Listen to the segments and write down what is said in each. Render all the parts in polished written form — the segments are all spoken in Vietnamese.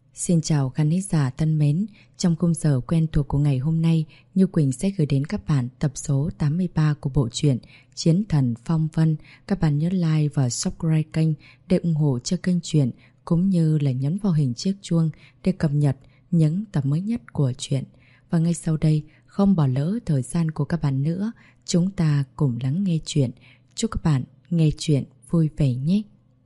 Xin chào khán giả thân mến, trong khung giờ quen thuộc của ngày hôm nay, Như Quỳnh sẽ gửi đến các bạn tập số 83 của bộ truyện Chiến Thần Phong Vân. Các bạn nhớ like và subscribe kênh để ủng hộ cho kênh truyện, cũng như là nhấn vào hình chiếc chuông để cập nhật những tập mới nhất của truyện. Và ngay sau đây, không bỏ lỡ thời gian của các bạn nữa, chúng ta cùng lắng nghe truyện. Chúc các bạn nghe truyện vui vẻ nhé!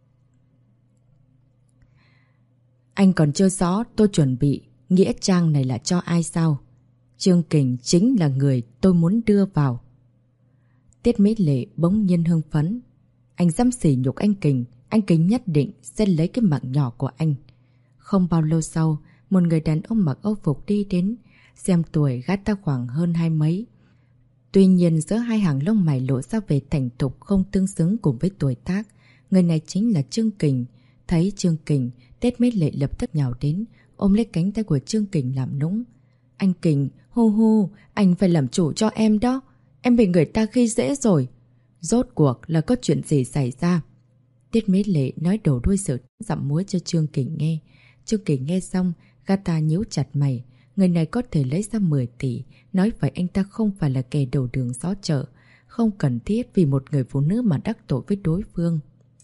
Anh còn chưa rõ tôi chuẩn bị nghĩa trang này là cho ai sao? Trương Kình chính là người tôi muốn đưa vào. Tiết Mỹ Lệ bỗng nhiên hưng phấn. Anh dám sỉ nhục anh Kình nhất định sẽ lấy cái mạng nhỏ của anh. Không bao lâu sau, một người đàn ông mặc âu phục đi đến, xem tuổi gã ta khoảng hơn 20. Tuy nhiên giữa hai hàng lông mày lộ ra về thành thục không tương xứng cùng với tuổi tác. Người này chính là Trương Kình. Thấy Trương Kình, Tiết Mỹ Lệ lập tức nhào đến, ôm lấy cánh tay của Trương Kình làm nũng. Anh Kình, hu hu, anh phải làm chủ cho em đó. Em bị người ta khi dễ rồi. Rốt cuộc là có chuyện gì xảy ra? Tiết Mỹ Lệ nói đổ đuôi sự dặm muối cho Trương Kình nghe. Trương Kình nghe xong, gã ta nhíu chặt mày. Người này có thể lấy ra 10 tỷ. Nói vậy anh ta không phải là kẻ đầu đường xó chợ. Không cần thiết vì một người phụ nữ mà đắc tội với đối phương.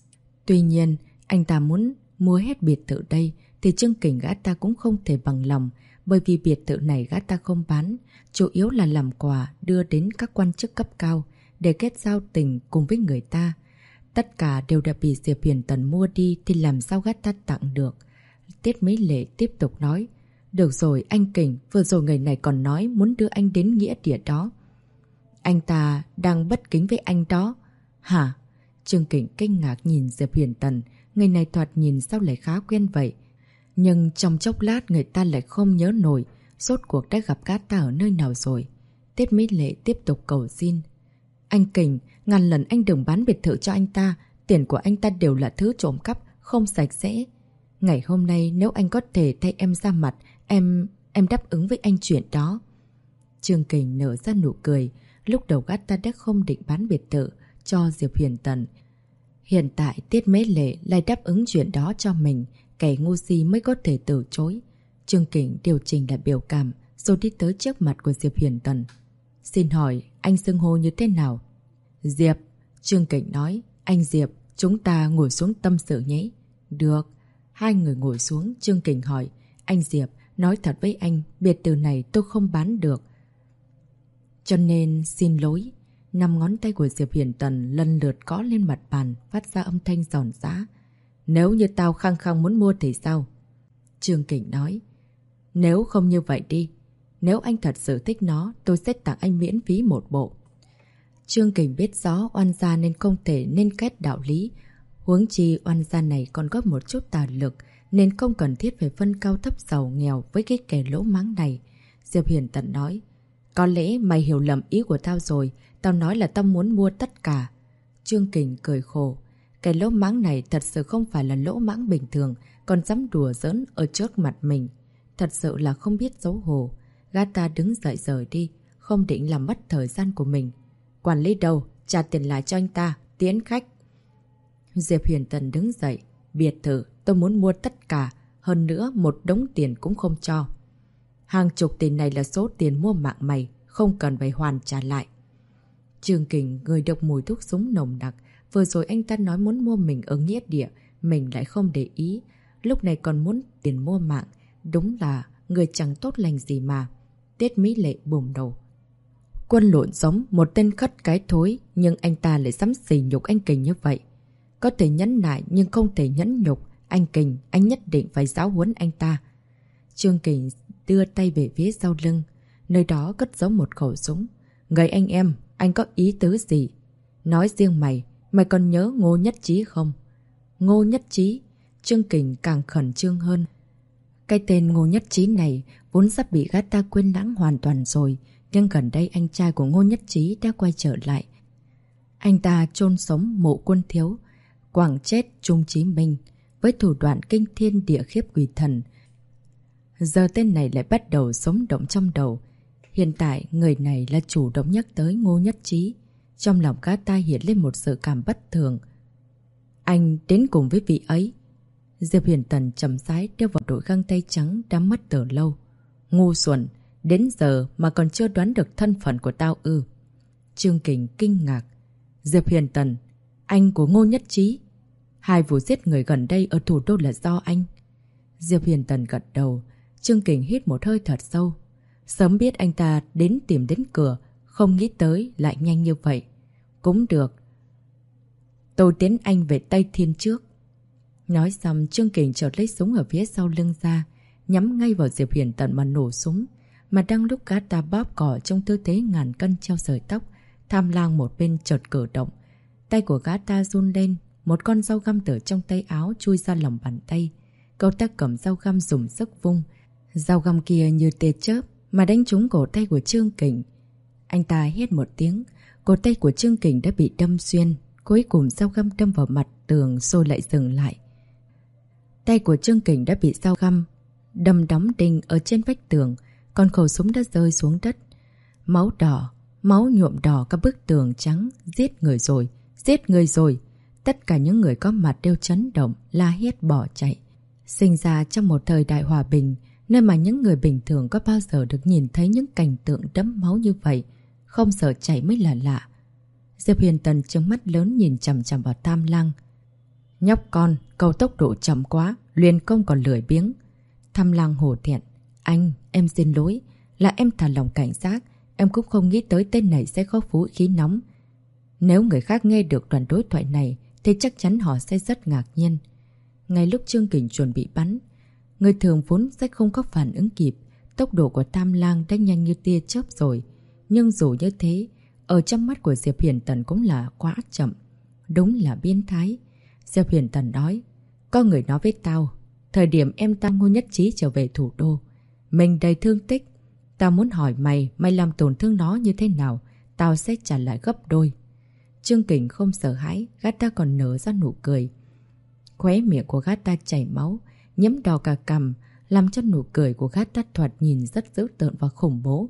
Tuy nhiên, anh ta muốn mua hết biệt thự đây thì Trương Kình gã ta cũng không thể bằng lòng, bởi vì biệt thự này gã ta không bán, chủ yếu là làm quà đưa đến các quan chức cấp cao để kết giao tình cùng với người ta. Tất cả đều đã bị Diệp Huyền Tần mua đi thì làm sao gã ta tặng được. Tiết Mỹ Lệ tiếp tục nói. Được rồi anh Kình, vừa rồi người này còn nói muốn đưa anh đến nghĩa địa đó. Anh ta đang bất kính với anh đó. Hả? Trương Kình kinh ngạc nhìn Diệp Huyền Tần. Người này thoạt nhìn sao lại khá quen vậy. Nhưng trong chốc lát người ta lại không nhớ nổi rốt cuộc đã gặp gã ta ở nơi nào rồi. Tiết Mỹ Lệ tiếp tục cầu xin. Anh Kình, ngàn lần anh đừng bán biệt thự cho anh ta. Tiền của anh ta đều là thứ trộm cắp, không sạch sẽ. Ngày hôm nay nếu anh có thể thay em ra mặt, em đáp ứng với anh chuyện đó. Trương Kình nở ra nụ cười. Lúc đầu gã ta đã không định bán biệt thự cho Diệp Huyền Tần. Hiện tại Tiết Mỹ Lệ lại đáp ứng chuyện đó cho mình, kẻ ngu si mới có thể từ chối. Trương Kình điều chỉnh lại biểu cảm rồi đi tới trước mặt của Diệp Huyền Tần. Xin hỏi anh xưng hô như thế nào? Diệp. Trương Kình nói. Anh Diệp, chúng ta ngồi xuống tâm sự nhé. Được. Hai người ngồi xuống. Trương Kình hỏi. Anh Diệp, nói thật với anh, biệt thự này tôi không bán được, cho nên xin lỗi. 5 ngón tay của Diệp Huyền Tần lần lượt gõ lên mặt bàn, phát ra âm thanh giòn giã. Nếu như tao khăng khăng muốn mua thì sao? Trương Kình nói. Nếu không như vậy đi. Nếu anh thật sự thích nó, tôi sẽ tặng anh miễn phí một bộ. Trương Kình biết rõ oan gia nên không thể nên kết đạo lý. Huống chi oan gia này còn có một chút tà lực, nên không cần thiết phải phân cao thấp giàu nghèo với cái kẻ lỗ mãng này. Diệp Huyền Tần nói. Có lẽ mày hiểu lầm ý của tao rồi. Tao nói là tao muốn mua tất cả. Trương Kình cười khổ. Cái lỗ mãng này thật sự không phải là lỗ mãng bình thường, còn dám đùa giỡn ở trước mặt mình. Thật sự là không biết xấu hổ. Gã ta đứng dậy rời đi, không định làm mất thời gian của mình. Quản lý đâu? Trả tiền lại cho anh ta, tiễn khách. Diệp Huyền Tần đứng dậy. Biệt thự, tôi muốn mua tất cả. Hơn nữa, một đống tiền cũng không cho. Hàng chục tiền này là số tiền mua mạng mày, không cần phải hoàn trả lại. Trương Kình ngửi được mùi thuốc súng nồng đặc. Vừa rồi anh ta nói muốn mua mình ở nghĩa địa, mình lại không để ý. Lúc này còn muốn tiền mua mạng. Đúng là người chẳng tốt lành gì mà. Tiết Mỹ Lệ bùm đầu. Quân lộn giống một tên khất cái thối, nhưng anh ta lại dám sỉ nhục anh Kình như vậy. Có thể nhẫn nại nhưng không thể nhẫn nhục. Anh Kình, anh nhất định phải giáo huấn anh ta. Trương Kình đưa tay về phía sau lưng. Nơi đó cất giấu một khẩu súng. Người anh em, anh có ý tứ gì? Nói riêng mày, mày còn nhớ Ngô Nhất Chí không? Ngô Nhất Chí? Trương Kình càng khẩn trương hơn. Cái tên Ngô Nhất Chí này vốn sắp bị gã ta quên lãng hoàn toàn rồi. Nhưng gần đây anh trai của Ngô Nhất Chí đã quay trở lại. Anh ta chôn sống Mộ Quân Thiếu, quảng chết Trung Chí Minh với thủ đoạn kinh thiên địa khiếp quỷ thần. Giờ tên này lại bắt đầu sống động trong đầu. Hiện tại người này là chủ động nhắc tới Ngô Nhất Chí. Trong lòng gã ta hiện lên một sự cảm bất thường. Anh đến cùng với vị ấy. Diệp Huyền Tần chậm rãi đeo vào đội găng tay trắng đã mất từ lâu. Ngu xuẩn, đến giờ mà còn chưa đoán được thân phận của tao ư? Trương Kình kinh ngạc. Diệp Huyền Tần, anh của Ngô Nhất Trí. 2 vụ giết người gần đây ở thủ đô là do anh. Diệp Huyền Tần gật đầu. Trương Kình hít một hơi thật sâu. Sớm biết anh ta tìm đến cửa, không nghĩ tới lại nhanh như vậy. Cũng được. Tôi tiến anh về Tây Thiên trước. Nói xong, Trương Kình chợt lấy súng ở phía sau lưng ra, nhắm ngay vào Diệp Huyền Tần mà nổ súng. Mà đang lúc gã ta bóp cỏ trong tư thế ngàn cân treo sợi tóc, Tham Lang một bên chợt cử động. Tay của gã ta run lên, một con dao găm từ trong tay áo chui ra lòng bàn tay. Cậu ta cầm dao găm dùng sức vung. Dao găm kia như tia chớp mà đánh trúng cổ tay của Trương Kình. Anh ta hét một tiếng, cổ tay của Trương Kình đã bị đâm xuyên. Cuối cùng dao găm đâm vào mặt tường rồi lại dừng lại. Tay của Trương Kình đã bị dao găm đâm đóng đinh ở trên vách tường, còn khẩu súng đã rơi xuống đất. Máu đỏ, máu nhuộm đỏ các bức tường trắng. Giết người rồi, giết người rồi. Tất cả những người có mặt đều chấn động, la hét bỏ chạy. Sinh ra trong một thời đại hòa bình, nơi mà những người bình thường có bao giờ được nhìn thấy những cảnh tượng đẫm máu như vậy. Không sợ chạy mới là lạ. Diệp Huyền Tần trừng mắt lớn nhìn chằm chằm vào Tham Lang. Nhóc con, cậu tốc độ chậm quá, luyện công còn lười biếng. Tham Lang hổ thẹn. Anh, em xin lỗi. Là em thả lòng cảnh giác. Em cũng không nghĩ tới tên này sẽ có vũ khí nóng. Nếu người khác nghe được đoạn đối thoại này thì chắc chắn họ sẽ rất ngạc nhiên. Ngay lúc Trương Kình chuẩn bị bắn, người thường vốn sẽ không có phản ứng kịp. Tốc độ của Tham Lang đã nhanh như tia chớp rồi. Nhưng dù như thế, ở trong mắt của Diệp Huyền Tần cũng là quá chậm. Đúng là biến thái. Diệp Huyền Tần nói, có người nói với tao, thời điểm em ta Ngô Nhất Trí trở về thủ đô, mình đầy thương tích. Tao muốn hỏi mày làm tổn thương nó như thế nào, tao sẽ trả lại gấp đôi. Trương Kình không sợ hãi, gã ta còn nở ra nụ cười. Khóe miệng của gã ta chảy máu, nhấm đỏ cả cằm, làm cho nụ cười của gã ta thoạt nhìn rất dữ tợn và khủng bố.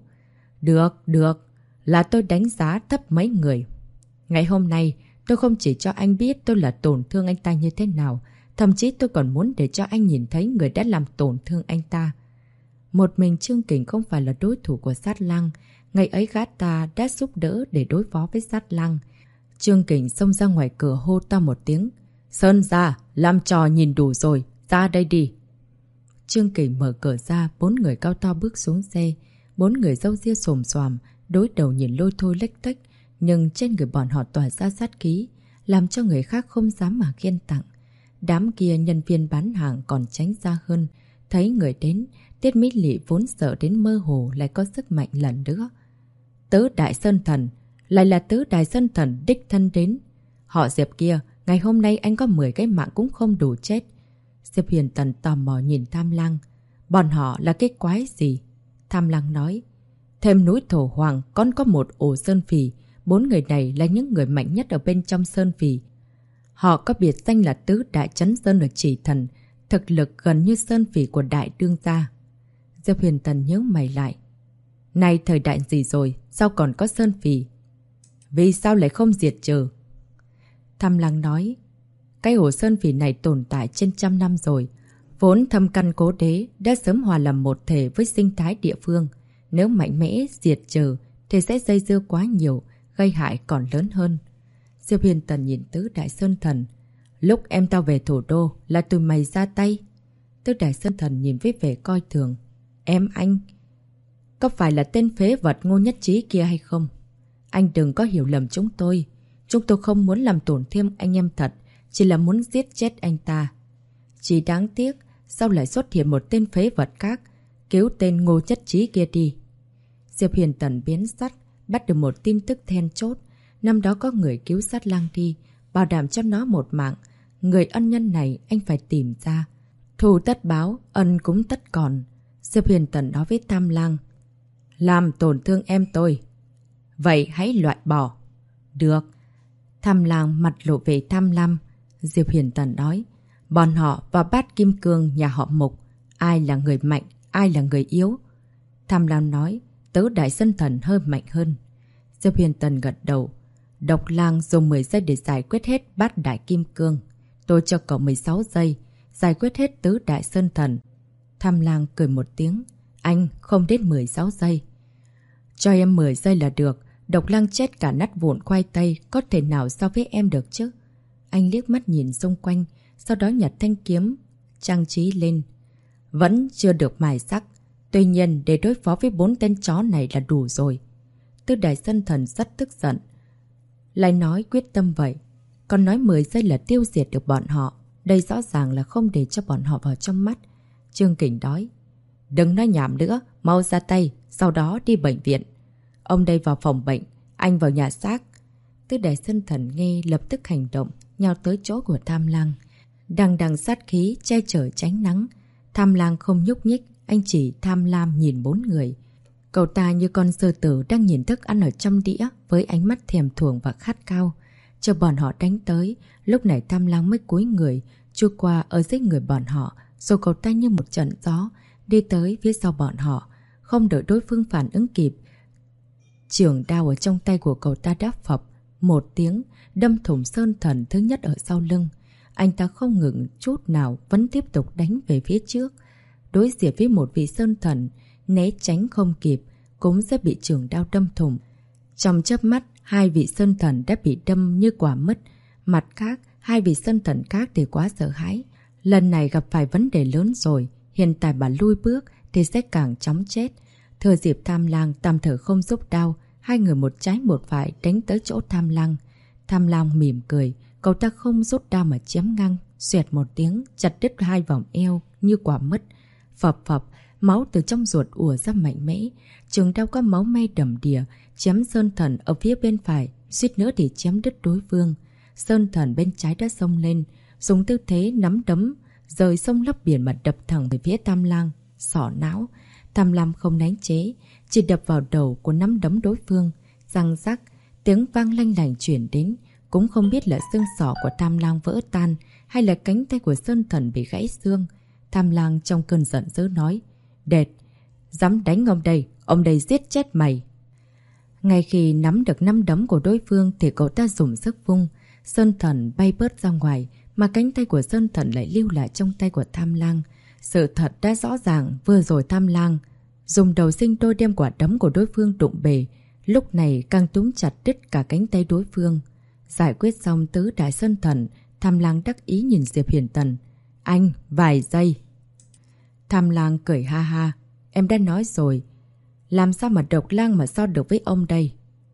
Được, là tôi đánh giá thấp mấy người. Ngày hôm nay, tôi không chỉ cho anh biết tôi là tổn thương anh ta như thế nào, thậm chí tôi còn muốn để cho anh nhìn thấy người đã làm tổn thương anh ta. Một mình Trương Kình không phải là đối thủ của Sát Lang. Ngày ấy gã ta đã giúp đỡ để đối phó với Sát Lang. Trương Kình xông ra ngoài cửa hô to một tiếng. Sơn ra, làm trò nhìn đủ rồi, ra đây đi. Trương Kình mở cửa ra, 4 người cao to bước xuống xe. 4 người râu ria xồm xoàm, đối đầu nhìn lôi thôi lếch tếch, nhưng trên người bọn họ tỏa ra sát khí, làm cho người khác không dám mà khen tặng. Đám kia nhân viên bán hàng còn tránh ra hơn. Thấy người đến, Tiết Mỹ Lị vốn sợ đến mơ hồ lại có sức mạnh lần nữa. Tứ Đại Sơn Thần, lại là Tứ Đại Sơn Thần đích thân đến. Họ Diệp kia, ngày hôm nay anh có 10 cái mạng cũng không đủ chết. Diệp Huyền Tần tò mò nhìn Tham Lang. Bọn họ là cái quái gì? Tham Lang nói. Thêm núi Thổ Hoàng còn có một ổ Sơn Phỉ. 4 người này là những người mạnh nhất ở bên trong Sơn Phỉ. Họ có biệt danh là Tứ Đại Chấn Sơn ở Chỉ Thần, thực lực gần như Sơn Phỉ của Đại Đương gia. Diệp Huyền Tần nhớ mày lại. Này thời đại gì rồi, sao còn có Sơn Phỉ? Vì sao lại không diệt trừ? Tham Lang nói. Cái ổ Sơn Phỉ này tồn tại trên trăm năm rồi. Vốn thâm căn cố đế đã sớm hòa làm một thể với sinh thái địa phương. Nếu mạnh mẽ diệt trừ thì sẽ dây dưa quá nhiều, gây hại còn lớn hơn. Diệp Huyền Tần nhìn Tứ Đại Sơn Thần. Lúc em tao về thủ đô là tụi mày ra tay. Tứ Đại Sơn Thần nhìn với vẻ coi thường. Em anh, có phải là tên phế vật Ngô Nhất Trí kia hay không? Anh đừng có hiểu lầm chúng tôi. Chúng tôi không muốn làm tổn thương anh em thật, chỉ là muốn giết chết anh ta. Chỉ đáng tiếc, sao lại xuất hiện một tên phế vật khác, cứu tên Ngô Nhất Trí kia đi. Diệp Huyền Tần biến sắc, bắt được một tin tức then chốt. Năm đó có người cứu Sát Lang đi, bảo đảm cho nó một mạng. Người ân nhân này anh phải tìm ra. Thù tất báo, ân cũng tất còn. Diệp Huyền Tần nói với Tham Lang. Làm tổn thương em tôi. Vậy hãy loại bỏ. Được. Tham Lang mặt lộ vẻ tham lam. Diệp Huyền Tần nói. Bọn họ và Bát Kim Cương nhà họ Mục. Ai là người mạnh, ai là người yếu? Tham Lam nói. Tứ Đại Sơn Thần hơi mạnh hơn. Diệp Huyền Tần gật đầu. Độc Lang dùng 10 giây để giải quyết hết Bát Đại Kim Cương. Tôi cho cậu 16 giây. giải quyết hết tứ đại sơn thần. Tham Lang cười một tiếng. Anh không đến 16 giây. Cho em 10 giây là được. Độc Lang chết cả nát vụn khoai tây, có thể nào so với em được chứ? Anh liếc mắt nhìn xung quanh, sau đó nhặt thanh kiếm, trang trí lên. Vẫn chưa được mài sắc. Tuy nhiên, để đối phó với 4 tên chó này là đủ rồi. Tứ đại sơn thần rất tức giận. Lại nói quyết tâm vậy. Còn nói 10 giây là tiêu diệt được bọn họ. Đây rõ ràng là không để cho bọn họ vào trong mắt. Trương Kình nói. Đừng nói nhảm nữa, mau ra tay, sau đó đi bệnh viện. Ông đây vào phòng bệnh, anh vào nhà xác. Tứ đại sơn thần nghe lập tức hành động, nhào tới chỗ của Tham Lang. Đằng đằng sát khí che chở tránh nắng. Tham Lang không nhúc nhích, anh chỉ tham lam nhìn 4 người. Cậu ta như con sư tử đang nhìn thức ăn ở trong đĩa với ánh mắt thèm thuồng và khát khao. Chờ bọn họ đánh tới, lúc này Tham Lang mới cúi người, chui qua ở dưới người bọn họ, rồi cậu ta như một trận gió, đi tới phía sau bọn họ. Không đợi đối phương phản ứng kịp, chưởng đao ở trong tay của cậu ta đáp phập một tiếng, đâm thủng sơn thần thứ nhất ở sau lưng. Anh ta không ngừng chút nào, vẫn tiếp tục đánh về phía trước. Đối diện với một vị sơn thần, né tránh không kịp, cũng sẽ bị chưởng đao đâm thủng. Trong chớp mắt, 2 vị sơn thần đã bị đâm như quả mứt. Mặt khác, 2 vị sơn thần khác thì quá sợ hãi. Lần này gặp phải vấn đề lớn rồi, hiện tại bà lui bước thì sẽ càng chóng chết. Thừa dịp Tham Lang tạm thời không giúp đao, 2 người một trái một phải đánh tới chỗ Tham Lang. Tham Lang mỉm cười, cậu ta không rút đao mà chém ngang, xoẹt một tiếng, chặt đứt 2 vòng eo như quả mứt. Phập phập, máu từ trong ruột ùa ra mạnh mẽ. Trường đao có máu me đầm đìa, chém sơn thần ở phía bên phải, suýt nữa thì chém đứt đối phương. Sơn thần bên trái đã xông lên, dùng tư thế nắm đấm, rời sông lấp biển mà đập thẳng về phía Tham Lang, xỏ não. Tham Lam không đánh chế, chỉ đập vào đầu của nắm đấm đối phương. Răng rắc, tiếng vang lanh lành chuyển đến. Cũng không biết là xương sọ của Tham Lang vỡ tan hay là cánh tay của sơn thần bị gãy xương. Tham Lang trong cơn giận dữ nói. Đệt, dám đánh ông đây giết chết mày. Ngay khi nắm được nắm đấm của đối phương thì cậu ta dùng sức vung. Sơn thần bay bớt ra ngoài, mà cánh tay của sơn thần lại lưu lại trong tay của Tham Lang. Sự thật đã rõ ràng, vừa rồi Tham Lang dùng đầu sinh đôi đem quả đấm của đối phương đụng bể, lúc này càng túm chặt đứt cả cánh tay đối phương. Giải quyết xong tứ đại sơn thần, Tham Lang đắc ý nhìn Diệp Hiền Tần. Anh, vài giây. Tham Lang cười ha ha. Em đã nói rồi, làm sao mà Độc Lang mà so được với ông đây?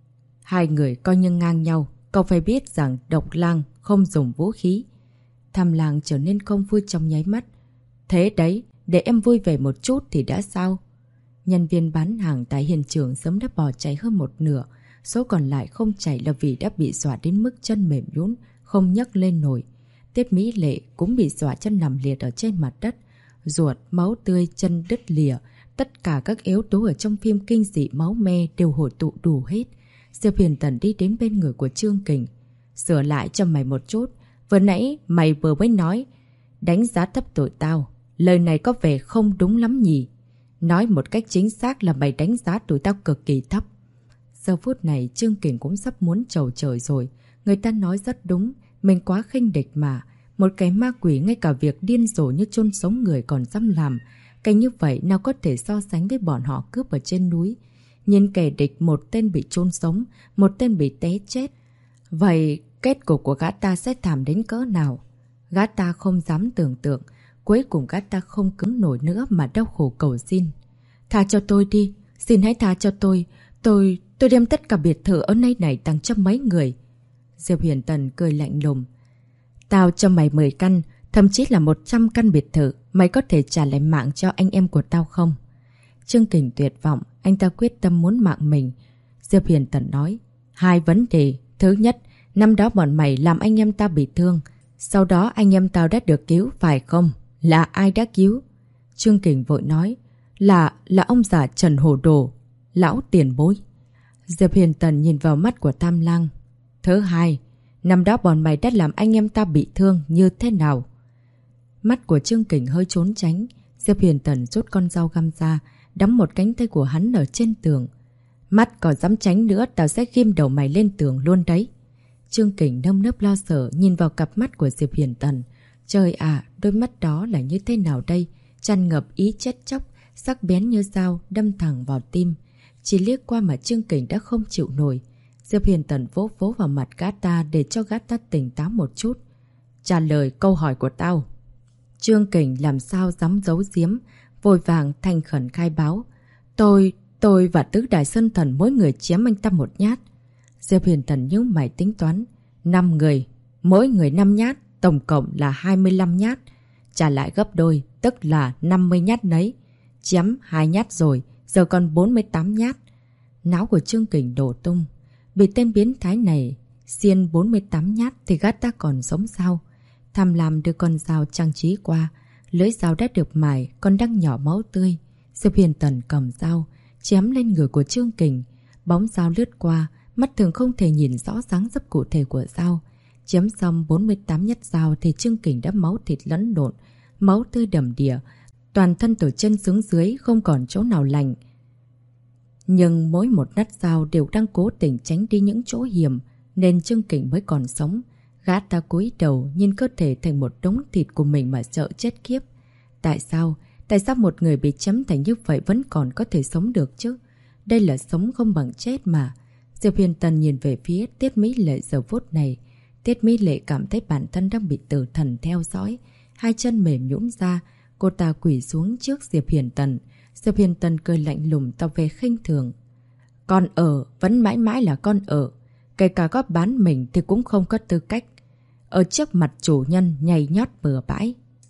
2 người coi như ngang nhau, cậu phải biết rằng Độc Lang không dùng vũ khí. Tham Lang trở nên không vui trong nháy mắt. Thế đấy, để em vui vẻ một chút thì đã sao? Nhân viên bán hàng tại hiện trường sớm đã bỏ chạy hơn một nửa. Số còn lại không chạy là vì đã bị dọa đến mức chân mềm nhũn, không nhấc lên nổi. Tiết Mỹ Lệ cũng bị dọa chân nằm liệt ở trên mặt đất. Ruột, máu tươi, chân đứt lìa. Tất cả các yếu tố ở trong phim kinh dị máu me đều hội tụ đủ hết. Diệp Hiền Tần đi đến bên người của Trương Kình. Sửa lại cho mày một chút. Vừa nãy mày vừa mới nói đánh giá thấp tụi tao. Lời này có vẻ không đúng lắm nhỉ. Nói một cách chính xác là mày đánh giá tụi tao cực kỳ thấp. Giờ phút này Trương Kình cũng sắp muốn trầu trời rồi. Người ta nói rất đúng. Mình quá khinh địch mà. Một cái ma quỷ ngay cả việc điên rồ như chôn sống người còn dám làm. Cái như vậy nào có thể so sánh với bọn họ cướp ở trên núi. Nhìn kẻ địch, một tên bị chôn sống, một tên bị té chết. Vậy kết cục của gã ta sẽ thảm đến cỡ nào? Gã ta không dám tưởng tượng. Cuối cùng gã ta không cứng nổi nữa mà đau khổ cầu xin. Tha cho tôi đi, xin hãy tha cho tôi. Tôi đem tất cả biệt thự ở nơi này tặng cho mấy người. Diệp Hiền Tần cười lạnh lùng. Tao cho mày 10 căn, thậm chí là 100 căn biệt thự. Mày có thể trả lại mạng cho anh em của tao không? Trương Kình tuyệt vọng, anh ta quyết tâm muốn mạng mình. Diệp Hiền Tần nói. 2 vấn đề. Thứ nhất, năm đó bọn mày làm anh em tao bị thương. Sau đó anh em tao đã được cứu, phải không? Là ai đã cứu? Trương Kình vội nói. Là ông già Trần Hồ Đồ, lão tiền bối. Diệp Hiền Tần nhìn vào mắt của Tham Lang. Thứ hai, năm đó bọn mày đã làm anh em tao bị thương như thế nào? Mắt của Trương Kình hơi trốn tránh. Diệp Hiền Tần rút con dao găm ra, đắm một cánh tay của hắn ở trên tường. Mắt còn dám tránh nữa, tao sẽ ghim đầu mày lên tường luôn đấy. Trương Kình nơm nớp lo sợ nhìn vào cặp mắt của Diệp Hiền Tần. Trời ạ, đôi mắt đó là như thế nào đây? Tràn ngập ý chết chóc, sắc bén như dao, đâm thẳng vào tim. Chỉ liếc qua mà Chương Kình đã không chịu nổi. Diệp Hiền Tần vỗ vỗ vào mặt gã ta để cho gã ta tỉnh táo một chút. Trả lời câu hỏi của tao. Chương Kình làm sao dám giấu giếm, vội vàng thành khẩn khai báo. Tôi và Tứ Đại Sơn Thần mỗi người chém anh ta một nhát. Diệp Hiền Tần nhíu mày tính toán. 5 người, mỗi người 5 nhát, tổng cộng là 25 nhát. Trả lại gấp đôi, tức là 50 nhát nấy. Chém 2 nhát rồi, giờ còn 48 nhát. Não của Chương Kình đổ tung. Bị tên biến thái này xiên 48 nhát thì gã ta còn sống sao? Tham lam đưa con dao trang trí qua. Lưỡi dao đã được mài, còn đang nhỏ máu tươi. Diệp Hiền Tần cầm dao, chém lên người của Chương Kình. Bóng dao lướt qua, mắt thường không thể nhìn rõ dáng dấp cụ thể của dao. Chém xong 48 nhát dao thì Chương Kình đã máu thịt lẫn lộn, máu tươi đầm đìa. Toàn thân từ chân xuống dưới không còn chỗ nào lành. Nhưng mỗi một nhát dao đều đang cố tình tránh đi những chỗ hiểm, nên Chương Kình mới còn sống. Gã ta cúi đầu nhìn cơ thể thành một đống thịt của mình mà sợ chết khiếp. Tại sao? Tại sao một người bị chém thành như vậy vẫn còn có thể sống được chứ? Đây là sống không bằng chết mà. Diệp Hiền Tần nhìn về phía Tiết Mỹ Lệ giờ phút này. Tiết Mỹ Lệ cảm thấy bản thân đang bị tử thần theo dõi. Hai chân mềm nhũn ra, cô ta quỳ xuống trước Diệp Hiền Tần. Diệp Hiền Tần cười lạnh lùng tỏ vẻ khinh thường. Con ở, vẫn mãi mãi là con ở. Kể cả có bán mình thì cũng không có tư cách. Ở trước mặt chủ nhân nhảy nhót bừa bãi.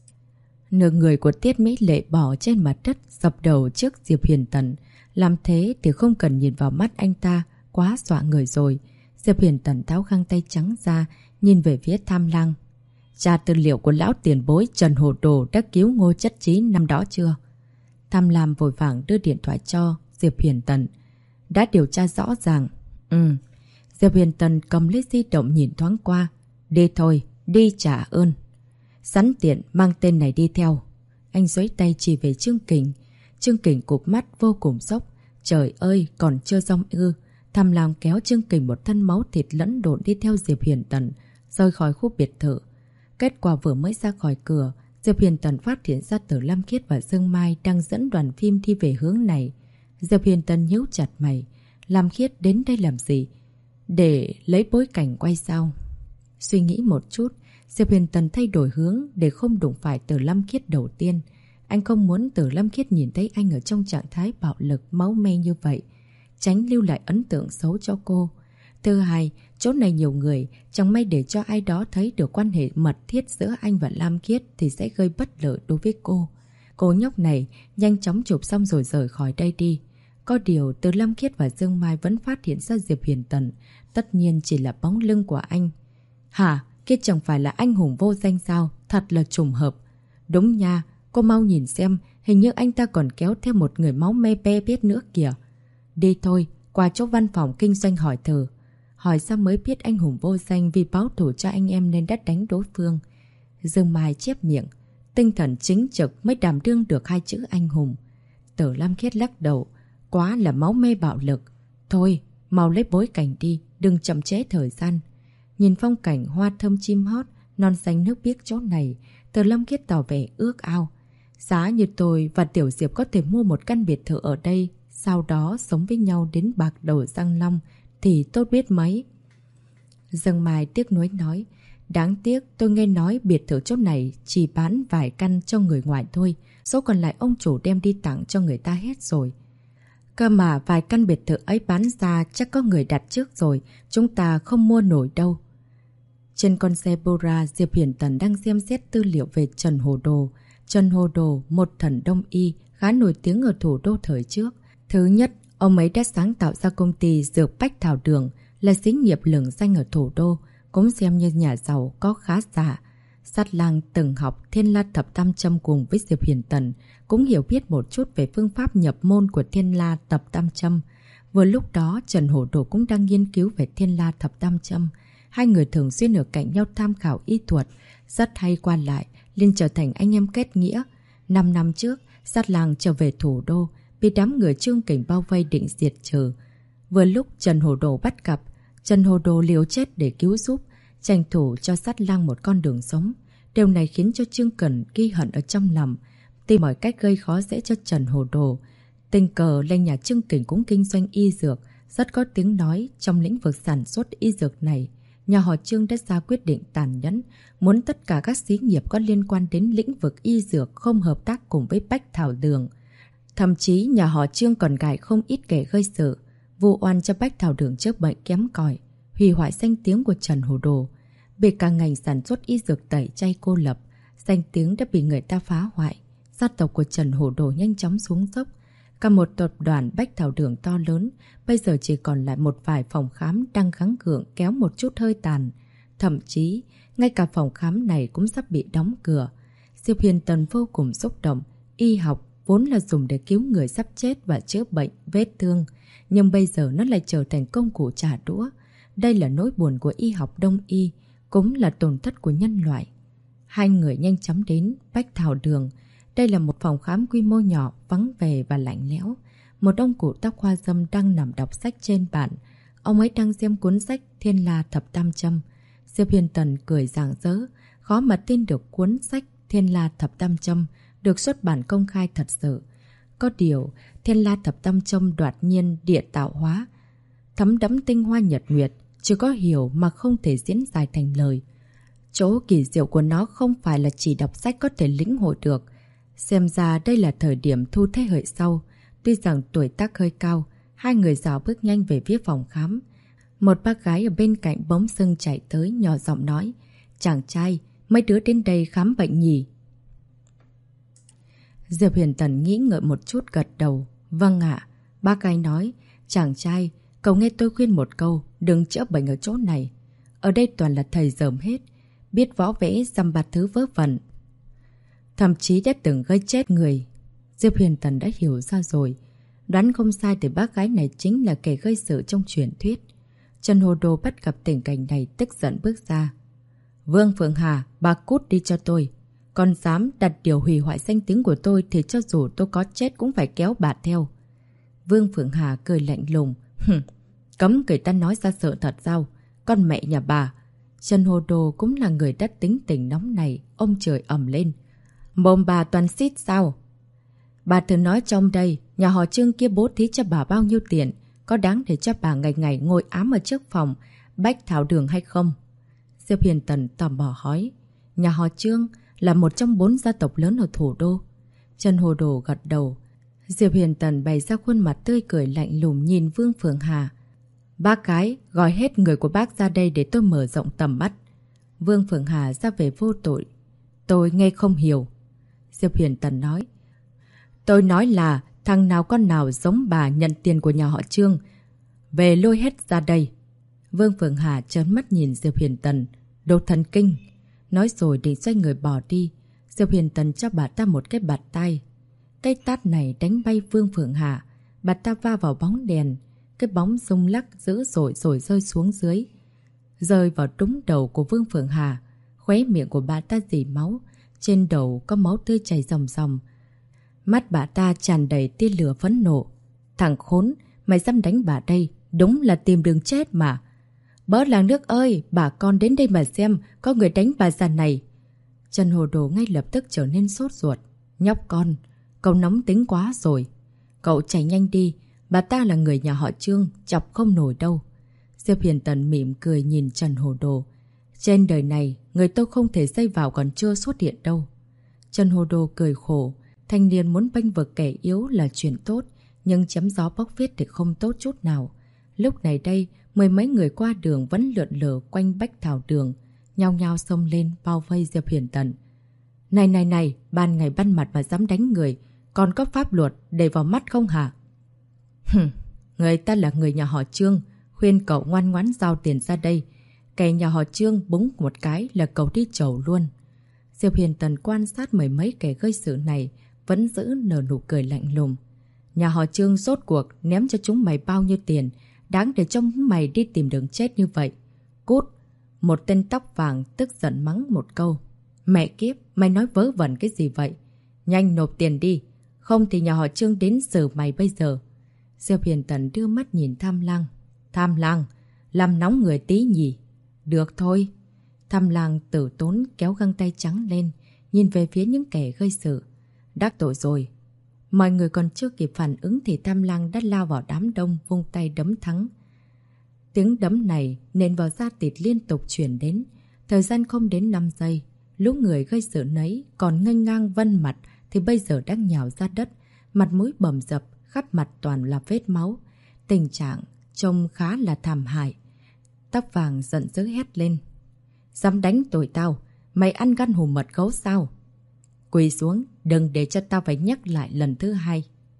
Nửa người của Tiết Mỹ Lệ bỏ trên mặt đất, dập đầu trước Diệp Hiền Tần. Làm thế thì không cần nhìn vào mắt anh ta, quá dọa người rồi. Diệp Hiền Tần tháo găng tay trắng ra, nhìn về phía Tham Lang. Tra tư liệu của lão tiền bối Trần Hồ Đồ đã cứu Ngô Chất Chí năm đó chưa? Tham Lam vội vàng đưa điện thoại cho Diệp Hiền Tần. Đã điều tra rõ ràng. Diệp Hiền Tần cầm lấy di động nhìn thoáng qua. Đi thôi, đi trả ơn. Sẵn tiện mang tên này đi theo. Anh giấy tay chỉ về Chương Kình. Chương Kình cụp mắt vô cùng sốc. Trời ơi, còn chưa xong ư. Tham Lam kéo Chương Kình một thân máu thịt lẫn độn đi theo Diệp Hiền Tần, rời khỏi khu biệt thự. Kết quả vừa mới ra khỏi cửa, Diệp Hiền Tần phát hiện ra Tử Lam Khiết và Dương Mai đang dẫn đoàn phim đi về hướng này. Diệp Hiền Tần nhíu chặt mày. Lam Khiết đến đây làm gì? Để lấy bối cảnh quay sao? Suy nghĩ một chút, Diệp Hiền Tần thay đổi hướng để không đụng phải Tử Lam Khiết đầu tiên. Anh không muốn Tử Lam Khiết nhìn thấy anh ở trong trạng thái bạo lực máu me như vậy, tránh lưu lại ấn tượng xấu cho cô. Thứ hai, chỗ này nhiều người, chẳng may để cho ai đó thấy được quan hệ mật thiết giữa anh và Lam Khiết thì sẽ gây bất lợi đối với cô. Cô nhóc này nhanh chóng chụp xong rồi rời khỏi đây đi. Có điều từ Lam Khiết và Dương Mai vẫn phát hiện ra Diệp Hiền Tần, tất nhiên chỉ là bóng lưng của anh. Hả? Khiết chẳng phải là anh hùng vô danh sao? Thật là trùng hợp. Đúng nha, cô mau nhìn xem, hình như anh ta còn kéo theo một người máu me be biết nữa kìa. Đi thôi, qua chỗ văn phòng kinh doanh hỏi thử. Hỏi sao mới biết anh hùng vô danh vì báo thù cho anh em nên đã đánh đối phương. Dương Mai chép miệng. Tinh thần chính trực mới đảm đương được hai chữ anh hùng. Tử Lam Khiết lắc đầu. Quá là máu mê bạo lực. Thôi, mau lấy bối cảnh đi, đừng chậm trễ thời gian. Nhìn phong cảnh hoa thơm chim hót, non xanh nước biếc chỗ này, Tử Lam Khiết tỏ vẻ ước ao. Giá như tôi và Tiểu Diệp có thể mua một căn biệt thự ở đây, sau đó sống với nhau đến bạc đầu răng long, thì tốt biết mấy. Dương Mai tiếc nuối nói. Đáng tiếc tôi nghe nói biệt thự chỗ này chỉ bán vài căn cho người ngoài thôi, số còn lại ông chủ đem đi tặng cho người ta hết rồi. Cơ mà vài căn biệt thự ấy bán ra chắc có người đặt trước rồi, chúng ta không mua nổi đâu. Trên con xe Bora, Diệp Hiền Tần đang xem xét tư liệu về Trần Hồ Đồ. Trần Hồ Đồ, một thần đông y, khá nổi tiếng ở thủ đô thời trước. Thứ nhất, ông ấy đã sáng tạo ra công ty Dược Bách Thảo Đường, là xí nghiệp lừng danh ở thủ đô, cũng xem như nhà giàu có khá giả. Sát Lang từng học Thiên La Thập Tam Châm cùng với Diệp Hiền Tần, cũng hiểu biết một chút về phương pháp nhập môn của Thiên La Thập Tam Châm. Vừa lúc đó, Trần Hổ Đồ cũng đang nghiên cứu về Thiên La Thập Tam Châm. Hai người thường xuyên ở cạnh nhau tham khảo y thuật, rất hay qua lại, liền trở thành anh em kết nghĩa. 5 năm trước, Sát Lang trở về thủ đô, bị đám người Chương Kình bao vây định diệt trừ. Vừa lúc Trần Hổ Đồ bắt gặp, Trần Hổ Đồ liều chết để cứu giúp, tranh thủ cho Sát Lang một con đường sống. Điều này khiến cho Trương Cẩn ghi hận ở trong lòng, tìm mọi cách gây khó dễ cho Trần Hồ Đồ. Tình cờ lên nhà Trương Kình cũng kinh doanh y dược, rất có tiếng nói trong lĩnh vực sản xuất y dược này. Nhà họ Trương đã ra quyết định tàn nhẫn, muốn tất cả các xí nghiệp có liên quan đến lĩnh vực y dược không hợp tác cùng với Bách Thảo Đường. Thậm chí nhà họ Trương còn gài không ít kẻ gây sự, vu oan cho Bách Thảo Đường trước bệnh kém cỏi, hủy hoại danh tiếng của Trần Hồ Đồ. Bị cả ngành sản xuất y dược tẩy chay cô lập, danh tiếng đã bị người ta phá hoại. Gia tộc của Trần Hồ Đồ nhanh chóng xuống dốc. Cả một tập đoàn Bách Thảo Đường to lớn, bây giờ chỉ còn lại một vài phòng khám đang gắng gượng kéo một chút hơi tàn. Thậm chí, ngay cả phòng khám này cũng sắp bị đóng cửa. Diệp Hiền Tần vô cùng xúc động. Y học vốn là dùng để cứu người sắp chết và chữa bệnh, vết thương. Nhưng bây giờ nó lại trở thành công cụ trả đũa. Đây là nỗi buồn của y học Đông y, cũng là tổn thất của nhân loại. Hai người nhanh chóng đến Bách Thảo Đường. Đây là một phòng khám quy mô nhỏ, vắng vẻ và lạnh lẽo. Một ông cụ tóc hoa râm đang nằm đọc sách trên bàn. Ông ấy đang xem cuốn sách Thiên La Thập Tam Châm. Diệp Hiền Tần cười rạng rỡ, khó mà tin được cuốn sách Thiên La Thập Tam Châm được xuất bản công khai thật sự. Có điều, Thiên La Thập Tam Châm đoạt nhiên địa tạo hóa, thấm đẫm tinh hoa nhật nguyệt, chỉ có hiểu mà không thể diễn giải thành lời. Chỗ kỳ diệu của nó không phải là chỉ đọc sách có thể lĩnh hội được. Xem ra đây là thời điểm thu thế hệ sau. Tuy rằng tuổi tác hơi cao, hai người dạo bước nhanh về phía phòng khám. Một bác gái ở bên cạnh bỗng dưng chạy tới nhỏ giọng nói: "Chàng trai, mấy đứa đến đây khám bệnh nhỉ?" Diệp Hiền Tần nghĩ ngợi một chút gật đầu. "Vâng ạ." Bác gái nói: "Chàng trai, cậu nghe tôi khuyên một câu, đừng chữa bệnh ở chỗ này. Ở đây toàn là thầy dởm hết, biết võ vẽ dăm ba thứ vớ vẩn. Thậm chí đã từng gây chết người." Diệp Hiền Tần đã hiểu ra rồi. Đoán không sai thì bác gái này chính là kẻ gây sự trong truyền thuyết. Trần Hồ Đồ bắt gặp tình cảnh này tức giận bước ra. "Vương Phượng Hà, bà cút đi cho tôi. Còn dám đặt điều hủy hoại danh tiếng của tôi thì cho dù tôi có chết cũng phải kéo bà theo." Vương Phượng Hà cười lạnh lùng. Cấm người ta nói ra sự thật sao? Con mẹ nhà bà." Trần Hồ Đồ cũng là người đã tính tình nóng này. Ông trời ầm lên: "Mồm bà toàn xít sao? Bà thử nói trong đây, nhà họ Trương kia bố thí cho bà bao nhiêu tiền, có đáng để cho bà ngày ngày ngồi ám ở trước phòng Bách Thảo Đường hay không?" Diệp Hiền Tần tò mò hỏi. Nhà họ Trương là một trong 4 gia tộc lớn ở thủ đô. Trần Hồ Đồ gật đầu. Diệp Hiền Tần bày ra khuôn mặt tươi cười lạnh lùng nhìn Vương Phượng Hà. "Bác gái, gọi hết người của bác ra đây để tôi mở rộng tầm mắt." Vương Phượng Hà ra về vô tội. "Tôi nghe không hiểu." Diệp Hiền Tần nói. "Tôi nói là thằng nào con nào giống bà nhận tiền của nhà họ Trương, về lôi hết ra đây." Vương Phượng Hà trợn mắt nhìn Diệp Hiền Tần. "Đồ thần kinh." Nói rồi định xoay người bỏ đi. Diệp Hiền Tần cho bà ta một cái bạt tay. Cái tát này đánh bay Vương Phượng Hà. Bà ta va vào bóng đèn. Cái bóng rung lắc dữ dội rồi rơi xuống dưới, rơi vào trúng đầu của Vương Phượng Hà. Khóe miệng của bà ta rỉ máu, trên đầu có máu tươi chảy ròng ròng. Mắt bà ta tràn đầy tia lửa phẫn nộ. "Thằng khốn, mày dám đánh bà đây, đúng là tìm đường chết mà. Bớ làng nước ơi, bà con đến đây mà xem, có người đánh bà già này." Trần Hồ Đồ ngay lập tức trở nên sốt ruột. "Nhóc con, cậu nóng tính quá rồi. Cậu chạy nhanh đi, bà ta là người nhà họ Trương, chọc không nổi đâu." Diệp Hiền Tần mỉm cười nhìn Trần Hồ Đồ. "Trên đời này, người tôi không thể dây vào còn chưa xuất hiện đâu." Trần Hồ Đồ cười khổ. Thanh niên muốn bênh vực kẻ yếu là chuyện tốt, nhưng chém gió bóc phét thì không tốt chút nào. Lúc này đây, mười mấy người qua đường vẫn lượn lờ quanh Bách Thảo Đường, nhao nhao xông lên bao vây Diệp Hiền Tần. Này này này, ban ngày ban mặt mà dám đánh người, còn có pháp luật để vào mắt không hả?" Người ta là người nhà họ Trương, khuyên cậu ngoan ngoãn giao tiền ra đây. Kẻ nhà họ Trương búng một cái là cậu đi chầu luôn." Diệp Hiền Tần quan sát mười mấy kẻ gây sự này, vẫn giữ nở nụ cười lạnh lùng. "Nhà họ Trương rốt cuộc ném cho chúng mày bao nhiêu tiền, đáng để cho mày đi tìm đường chết như vậy? Cút!" Một tên tóc vàng tức giận mắng một câu. "Mẹ kiếp, mày nói vớ vẩn cái gì vậy? Nhanh nộp tiền đi, không thì nhà họ Trương đến xử mày bây giờ." Diệp Hiền Tần đưa mắt nhìn Tham Lang. "Tham Lang, làm nóng người tí nhỉ?" "Được thôi." Tham lang tử tốn kéo găng tay trắng lên, nhìn về phía những kẻ gây sự. Đắc tội rồi. Mọi người còn chưa kịp phản ứng thì Tham lang đã lao vào đám đông vung tay đấm thắng. Tiếng đấm này nện vào da thịt liên tục chuyển đến. Thời gian không đến 5 giây. Lũ người gây sự nấy còn nghênh ngang vân mặt thì bây giờ đang nhào ra đất. Mặt mũi bầm dập, khắp mặt toàn là vết máu. Tình trạng trông khá là thảm hại. Tóc vàng giận dữ hét lên. Dám đánh tụi tao, mày ăn gan hùm mật gấu sao? Quỳ xuống, đừng để cho tao phải nhắc lại lần thứ hai.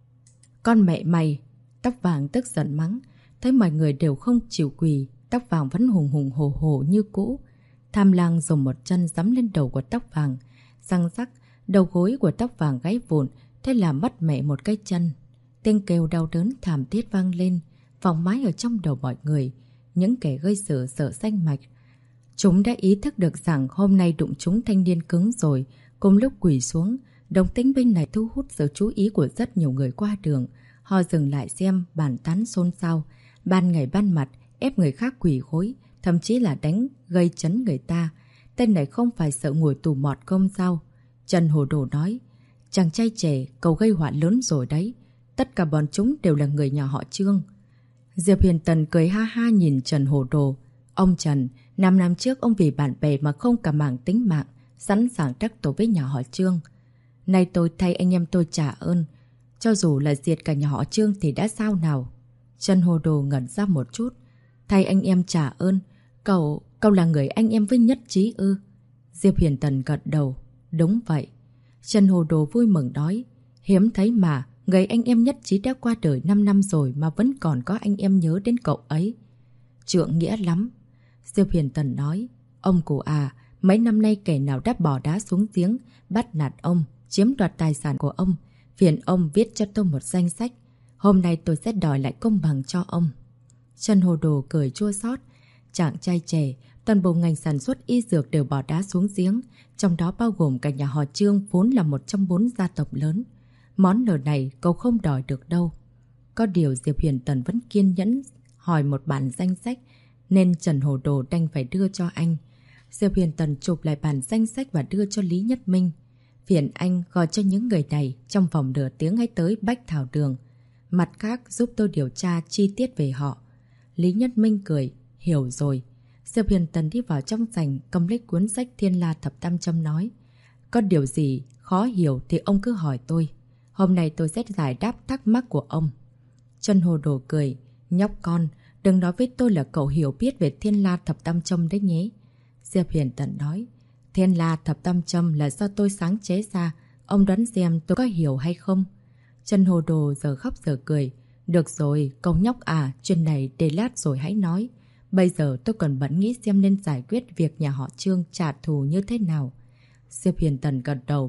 Con mẹ mày! Tóc vàng tức giận mắng. Thấy mọi người đều không chịu quỳ, tóc vàng vẫn hùng hùng hổ hổ như cũ. Tham lang dùng một chân giẫm lên đầu của tóc vàng. Răng rắc, đầu gối của tóc vàng gãy vụn, thế là mất mẹ một cái chân. Tiếng kêu đau đớn thảm thiết vang lên, vòng mái ở trong đầu mọi người. Những kẻ gây sự sợ xanh mạch. Chúng đã ý thức được rằng hôm nay đụng chúng thanh niên cứng rồi. Cùng lúc quỳ xuống, động tĩnh bên này thu hút sự chú ý của rất nhiều người qua đường. Họ dừng lại xem, bàn tán xôn xao. Ban ngày ban mặt, ép người khác quỳ gối, thậm chí là đánh, gây chấn người ta. Tên này không phải sợ ngồi tù mọt công sao? Trần Hồ Đồ nói, chàng trai trẻ, cậu gây họa lớn rồi đấy. Tất cả bọn chúng đều là người nhà họ Trương. Diệp Huyền Tần cười ha ha nhìn Trần Hồ Đồ. Ông Trần, 5 năm trước ông vì bạn bè mà không cả màng tính mạng, sẵn sàng đắc tội với nhà họ Trương. Nay tôi thay anh em tôi trả ơn. Cho dù là diệt cả nhà họ Trương thì đã sao nào? Trần Hồ Đồ ngẩn ra một chút. Thay anh em trả ơn. Cậu là người anh em với Nhất Trí ư? Diệp Huyền Tần gật đầu. Đúng vậy. Trần Hồ Đồ vui mừng nói. Hiếm thấy mà, người anh em Nhất Trí đã qua đời 5 năm rồi mà vẫn còn có anh em nhớ đến cậu ấy. Trượng nghĩa lắm. Diệp Huyền Tần nói. Ông cụ à, mấy năm nay kẻ nào đã bỏ đá xuống giếng, bắt nạt ông, chiếm đoạt tài sản của ông. Phiền ông viết cho tôi một danh sách. Hôm nay tôi sẽ đòi lại công bằng cho ông. Trần Hồ Đồ cười chua xót. Chàng trai trẻ, toàn bộ ngành sản xuất y dược đều bỏ đá xuống giếng, trong đó bao gồm cả nhà họ Trương vốn là một trong 4 gia tộc lớn. Món nợ này cậu không đòi được đâu. Có điều Diệp Huyền Tần vẫn kiên nhẫn hỏi một bản danh sách, nên Trần Hồ Đồ đành phải đưa cho anh. Diệp Huyền Tần chụp lại bản danh sách và đưa cho Lý Nhất Minh. Phiền anh gọi cho những người này trong vòng nửa tiếng hãy tới Bách Thảo Đường. Mặt khác giúp tôi điều tra chi tiết về họ. Lý Nhất Minh cười. Hiểu rồi. Diệp Huyền Tần đi vào trong sảnh, cầm lấy cuốn sách Thiên La Thập Tam Châm nói. Có điều gì khó hiểu thì ông cứ hỏi tôi. Hôm nay tôi sẽ giải đáp thắc mắc của ông. Trần Hồ Đồ cười. Nhóc con, đừng nói với tôi là cậu hiểu biết về Thiên La Thập Tam Châm đấy nhé. Diệp Huyền Tần nói. Thiên La Thập Tam Châm là do tôi sáng chế ra. Ông đoán xem tôi có hiểu hay không? Trần Hồ Đồ giờ khóc giờ cười. Được rồi, cậu nhóc à, chuyện này để lát rồi hãy nói. Bây giờ tôi còn bận nghĩ xem nên giải quyết việc nhà họ Trương trả thù như thế nào. Diệp Huyền Tần gật đầu.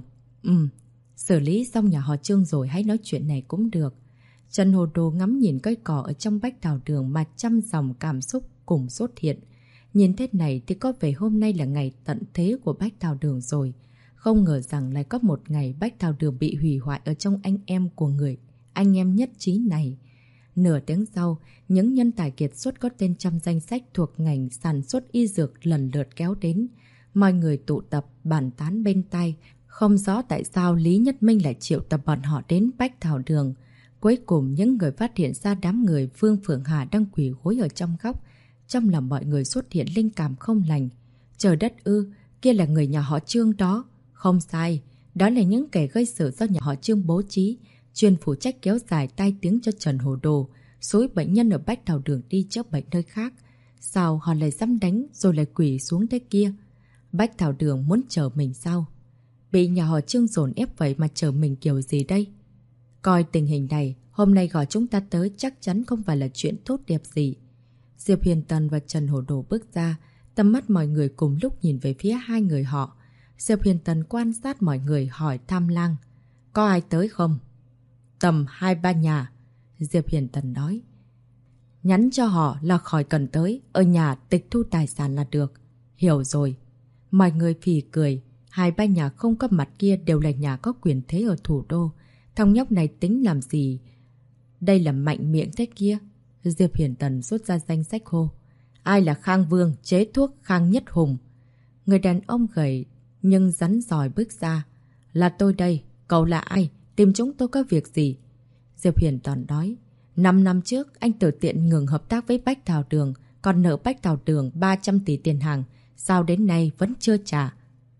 Xử lý xong nhà họ Trương rồi hãy nói chuyện này cũng được. Trần Hồ Đồ ngắm nhìn cây cỏ ở trong Bách Thảo Đường mà trăm dòng cảm xúc cùng xuất hiện. Nhìn thế này thì có vẻ hôm nay là ngày tận thế của Bách Thảo Đường rồi. Không ngờ rằng lại có một ngày Bách Thảo Đường bị hủy hoại ở trong anh em của người anh em Nhất Trí này. Nửa tiếng sau, những nhân tài kiệt xuất có tên trong danh sách thuộc ngành sản xuất y dược lần lượt kéo đến. Mọi người tụ tập, bàn tán bên tai. Không rõ tại sao Lý Nhất Minh lại triệu tập bọn họ đến Bách Thảo Đường. Cuối cùng, những người phát hiện ra đám người Vương Phượng Hà đang quỳ gối ở trong góc. Trong lòng mọi người xuất hiện linh cảm không lành. Trời đất ư, kia là người nhà họ Trương đó. Không sai, đó là những kẻ gây sự do nhà họ Trương bố trí, chuyên phụ trách kéo dài tai tiếng cho Trần Hồ Đồ, xúi bệnh nhân ở Bách Thảo Đường đi chữa bệnh nơi khác. Sao họ lại dám đánh rồi lại quỳ xuống thế kia? Bách Thảo Đường muốn chờ mình sao? Bị nhà họ Trương dồn ép vậy mà chờ mình kiểu gì đây? Coi tình hình này, hôm nay gọi chúng ta tới chắc chắn không phải là chuyện tốt đẹp gì. Diệp Huyền Tần và Trần Hồ Đồ bước ra, tầm mắt mọi người cùng lúc nhìn về phía hai người họ. Diệp Huyền Tần quan sát mọi người hỏi Tham Lang. Có ai tới không? Tầm 2-3 nhà. Diệp Huyền Tần nói. Nhắn cho họ là khỏi cần tới, ở nhà tịch thu tài sản là được. Hiểu rồi. Mọi người phì cười. 2-3 nhà không có mặt kia đều là nhà có quyền thế ở thủ đô. Thằng nhóc này tính làm gì? Đây là mạnh miệng thế kia. Diệp Huyền Tần rút ra danh sách hô. Ai là Khang Vương, chế thuốc Khang Nhất Hùng? Người đàn ông gầy nhưng rắn giỏi bước ra. Là tôi đây, cậu là ai? Tìm chúng tôi có việc gì? Diệp Huyền Toàn nói. 5 năm trước, anh tự tiện ngừng hợp tác với Bách Thảo Đường, còn nợ Bách Thảo Đường 300 tỷ tiền hàng. Sao đến nay vẫn chưa trả?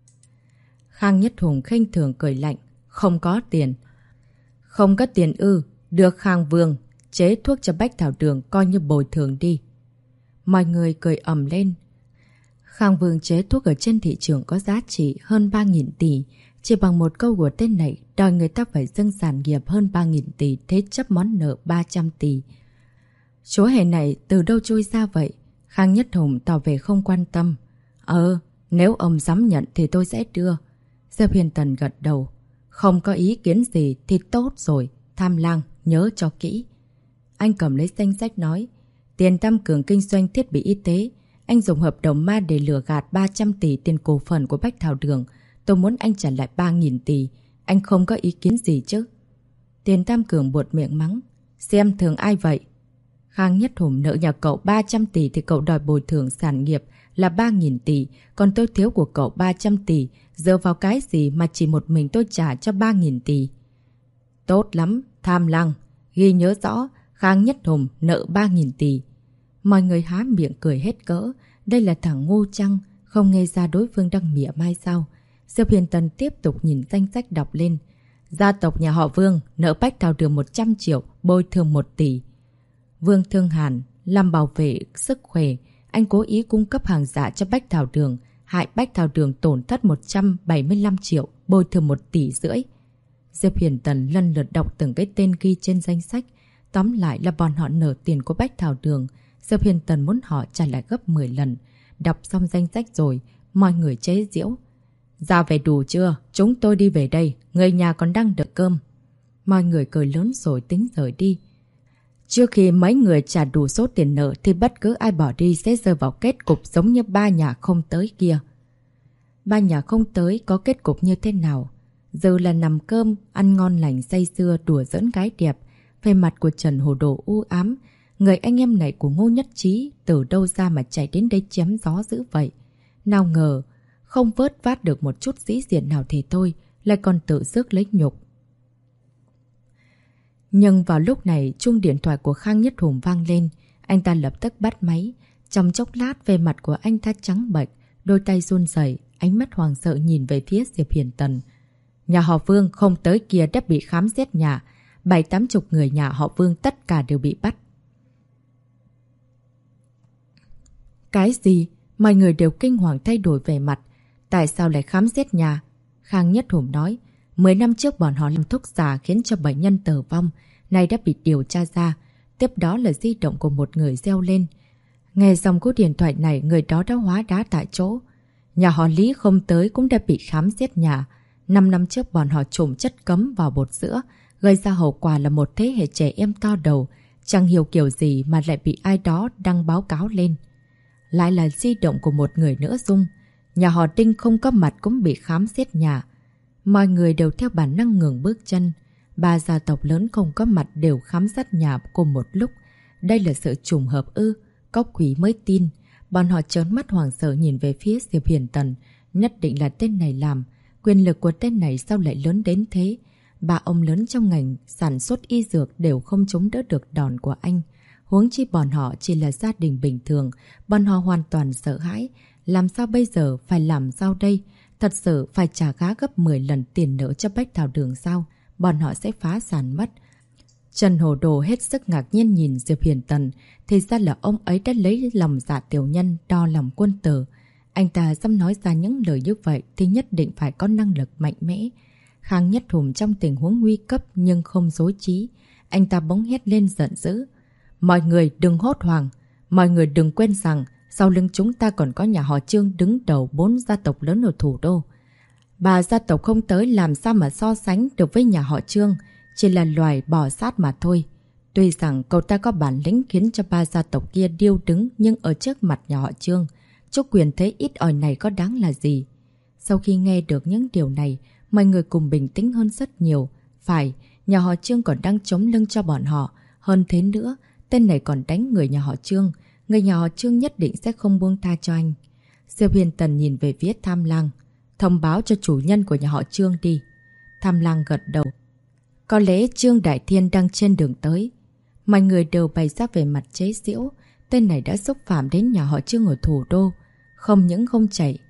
Khang Nhất Hùng khinh thường cười lạnh. Không có tiền. Không có tiền ư? Được Khang Vương chế thuốc cho Bách Thảo Đường coi như bồi thường đi. Mọi người cười ầm lên. Khang Vương chế thuốc ở trên thị trường có giá trị hơn 3.000 tỷ. Chỉ bằng một câu của tên này, đòi người ta phải dâng sản nghiệp hơn 3.000 tỷ, thế chấp món nợ 300 tỷ. Số hề này từ đâu trôi ra vậy? Khang Nhất Hùng tỏ vẻ không quan tâm. Nếu ông dám nhận thì tôi sẽ đưa. Diệp Huyền Tần gật đầu. Không có ý kiến gì thì tốt rồi. Tham lang, nhớ cho kỹ. Anh cầm lấy danh sách nói. Tiền tăng cường kinh doanh thiết bị y tế. Anh dùng hợp đồng ma để lừa gạt 300 tỷ tiền cổ phần của Bách Thảo Đường. Tôi muốn anh trả lại 3.000 tỷ. Anh không có ý kiến gì chứ? Tiền Tam Cường buột miệng mắng. Xem thường ai vậy? Khang Nhất Hùng nợ nhà cậu 300 tỷ thì cậu đòi bồi thường sản nghiệp là 3.000 tỷ. Còn tôi thiếu của cậu 300 tỷ. Dựa vào cái gì mà chỉ một mình tôi trả cho 3.000 tỷ? Tốt lắm, tham lang. Ghi nhớ rõ, Khang Nhất Hùng nợ 3.000 tỷ. Mọi người há miệng cười hết cỡ. Đây là thằng ngu chăng? Không nghe ra đối phương đang mỉa mai sao? Diệp Huyền Tần tiếp tục nhìn danh sách đọc lên. Gia tộc nhà họ Vương nợ Bách Thảo Đường 100 triệu, bồi thường 1 tỷ. Vương Thương Hàn làm bảo vệ sức khỏe. Anh cố ý cung cấp hàng giả cho Bách Thảo Đường, hại Bách Thảo Đường tổn thất 175 triệu, bồi thường 1 tỷ rưỡi. Diệp Huyền Tần lần lượt đọc từng cái tên ghi trên danh sách. Tóm lại là bọn họ nợ tiền của Bách Thảo Đường. Diệp Huyền Tần muốn họ trả lại gấp 10 lần. Đọc xong danh sách rồi, mọi người chế giễu. Ra về đủ chưa? Chúng tôi đi về đây. Người nhà còn đang đợi cơm. Mọi người cười lớn rồi tính rời đi. Trước khi mấy người trả đủ số tiền nợ thì bất cứ ai bỏ đi sẽ rơi vào kết cục giống như ba nhà không tới kia. Ba nhà không tới có kết cục như thế nào? Giờ là nằm cơm, ăn ngon lành say sưa đùa giỡn gái đẹp. Về mặt của Trần Hồ Đồ u ám. Người anh em này của Ngô Nhất Trí từ đâu ra mà chạy đến đây chém gió dữ vậy? Nào ngờ, không vớt vát được một chút sĩ diện nào thì thôi, lại còn tự rước lấy nhục. Nhưng vào lúc này, chuông điện thoại của Khang Nhất Hùng vang lên. Anh ta lập tức bắt máy. Trong chốc lát, về mặt của anh ta trắng bệch, đôi tay run rẩy, ánh mắt hoàng sợ nhìn về phía Diệp Hiền Tần. Nhà họ Vương không tới kia đã bị khám xét nhà. 7-80 người nhà họ Vương tất cả đều bị bắt. Cái gì? Mọi người đều kinh hoàng thay đổi vẻ mặt. Tại sao lại khám xét nhà? Khang Nhất Hùng nói. 10 năm trước bọn họ làm thuốc giả khiến cho bệnh nhân tử vong. Nay đã bị điều tra ra. Tiếp đó là di động của một người reo lên. Nghe dòng cú điện thoại này, người đó đã hóa đá tại chỗ. Nhà họ Lý không tới cũng đã bị khám xét nhà. 5 năm trước bọn họ trộm chất cấm vào bột sữa. Gây ra hậu quả là một thế hệ trẻ em to đầu. Chẳng hiểu kiểu gì mà lại bị ai đó đăng báo cáo lên. Lại là di động của một người nữa Dung. Nhà họ Đinh không có mặt cũng bị khám xét nhà. Mọi người đều theo bản năng ngừng bước chân. 3 gia tộc lớn không có mặt đều khám sát nhà cùng một lúc. Đây là sự trùng hợp ư? Có quỷ mới tin. Bọn họ trớn mắt hoảng sợ nhìn về phía Diệp Hiền Tần. Nhất định là tên này làm. Quyền lực của tên này sao lại lớn đến thế? 3 ông lớn trong ngành sản xuất y dược đều không chống đỡ được đòn của anh. Huống chi bọn họ chỉ là gia đình bình thường. Bọn họ hoàn toàn sợ hãi. Làm sao bây giờ phải làm sao đây? Thật sự phải trả giá gấp 10 lần tiền nợ cho Bách Thảo Đường sao? Bọn họ sẽ phá sản mất. Trần Hồ Đồ hết sức ngạc nhiên nhìn Diệp Hiền Tần. Thì ra là ông ấy đã lấy lòng dạ tiểu nhân đo lòng quân tử. Anh ta dám nói ra những lời như vậy thì nhất định phải có năng lực mạnh mẽ. Khang Nhất Hùng trong tình huống nguy cấp nhưng không dối trí. Anh ta bỗng hét lên giận dữ. Mọi người đừng hốt hoảng. Mọi người đừng quên rằng sau lưng chúng ta còn có nhà họ Trương đứng đầu 4 gia tộc lớn ở thủ đô. 3 gia tộc không tới làm sao mà so sánh được với nhà họ Trương. Chỉ là loài bò sát mà thôi. Tuy rằng cậu ta có bản lĩnh khiến cho 3 gia tộc kia điêu đứng, nhưng ở trước mặt nhà họ Trương, chút quyền thế ít ỏi này có đáng là gì? Sau khi nghe được những điều này, mọi người cùng bình tĩnh hơn rất nhiều. Phải, nhà họ Trương còn đang chống lưng cho bọn họ. Hơn thế nữa, tên này còn đánh người nhà họ Trương. Người nhà họ Trương nhất định sẽ không buông tha cho anh. Diệp Huyền Tần nhìn về phía Tham Lang. Thông báo cho chủ nhân của nhà họ Trương đi. Tham Lang gật đầu. Có lẽ Trương Đại Thiên đang trên đường tới. Mọi người đều bày ra về mặt chế giễu. Tên này đã xúc phạm đến nhà họ Trương ở thủ đô. Không những không chạy,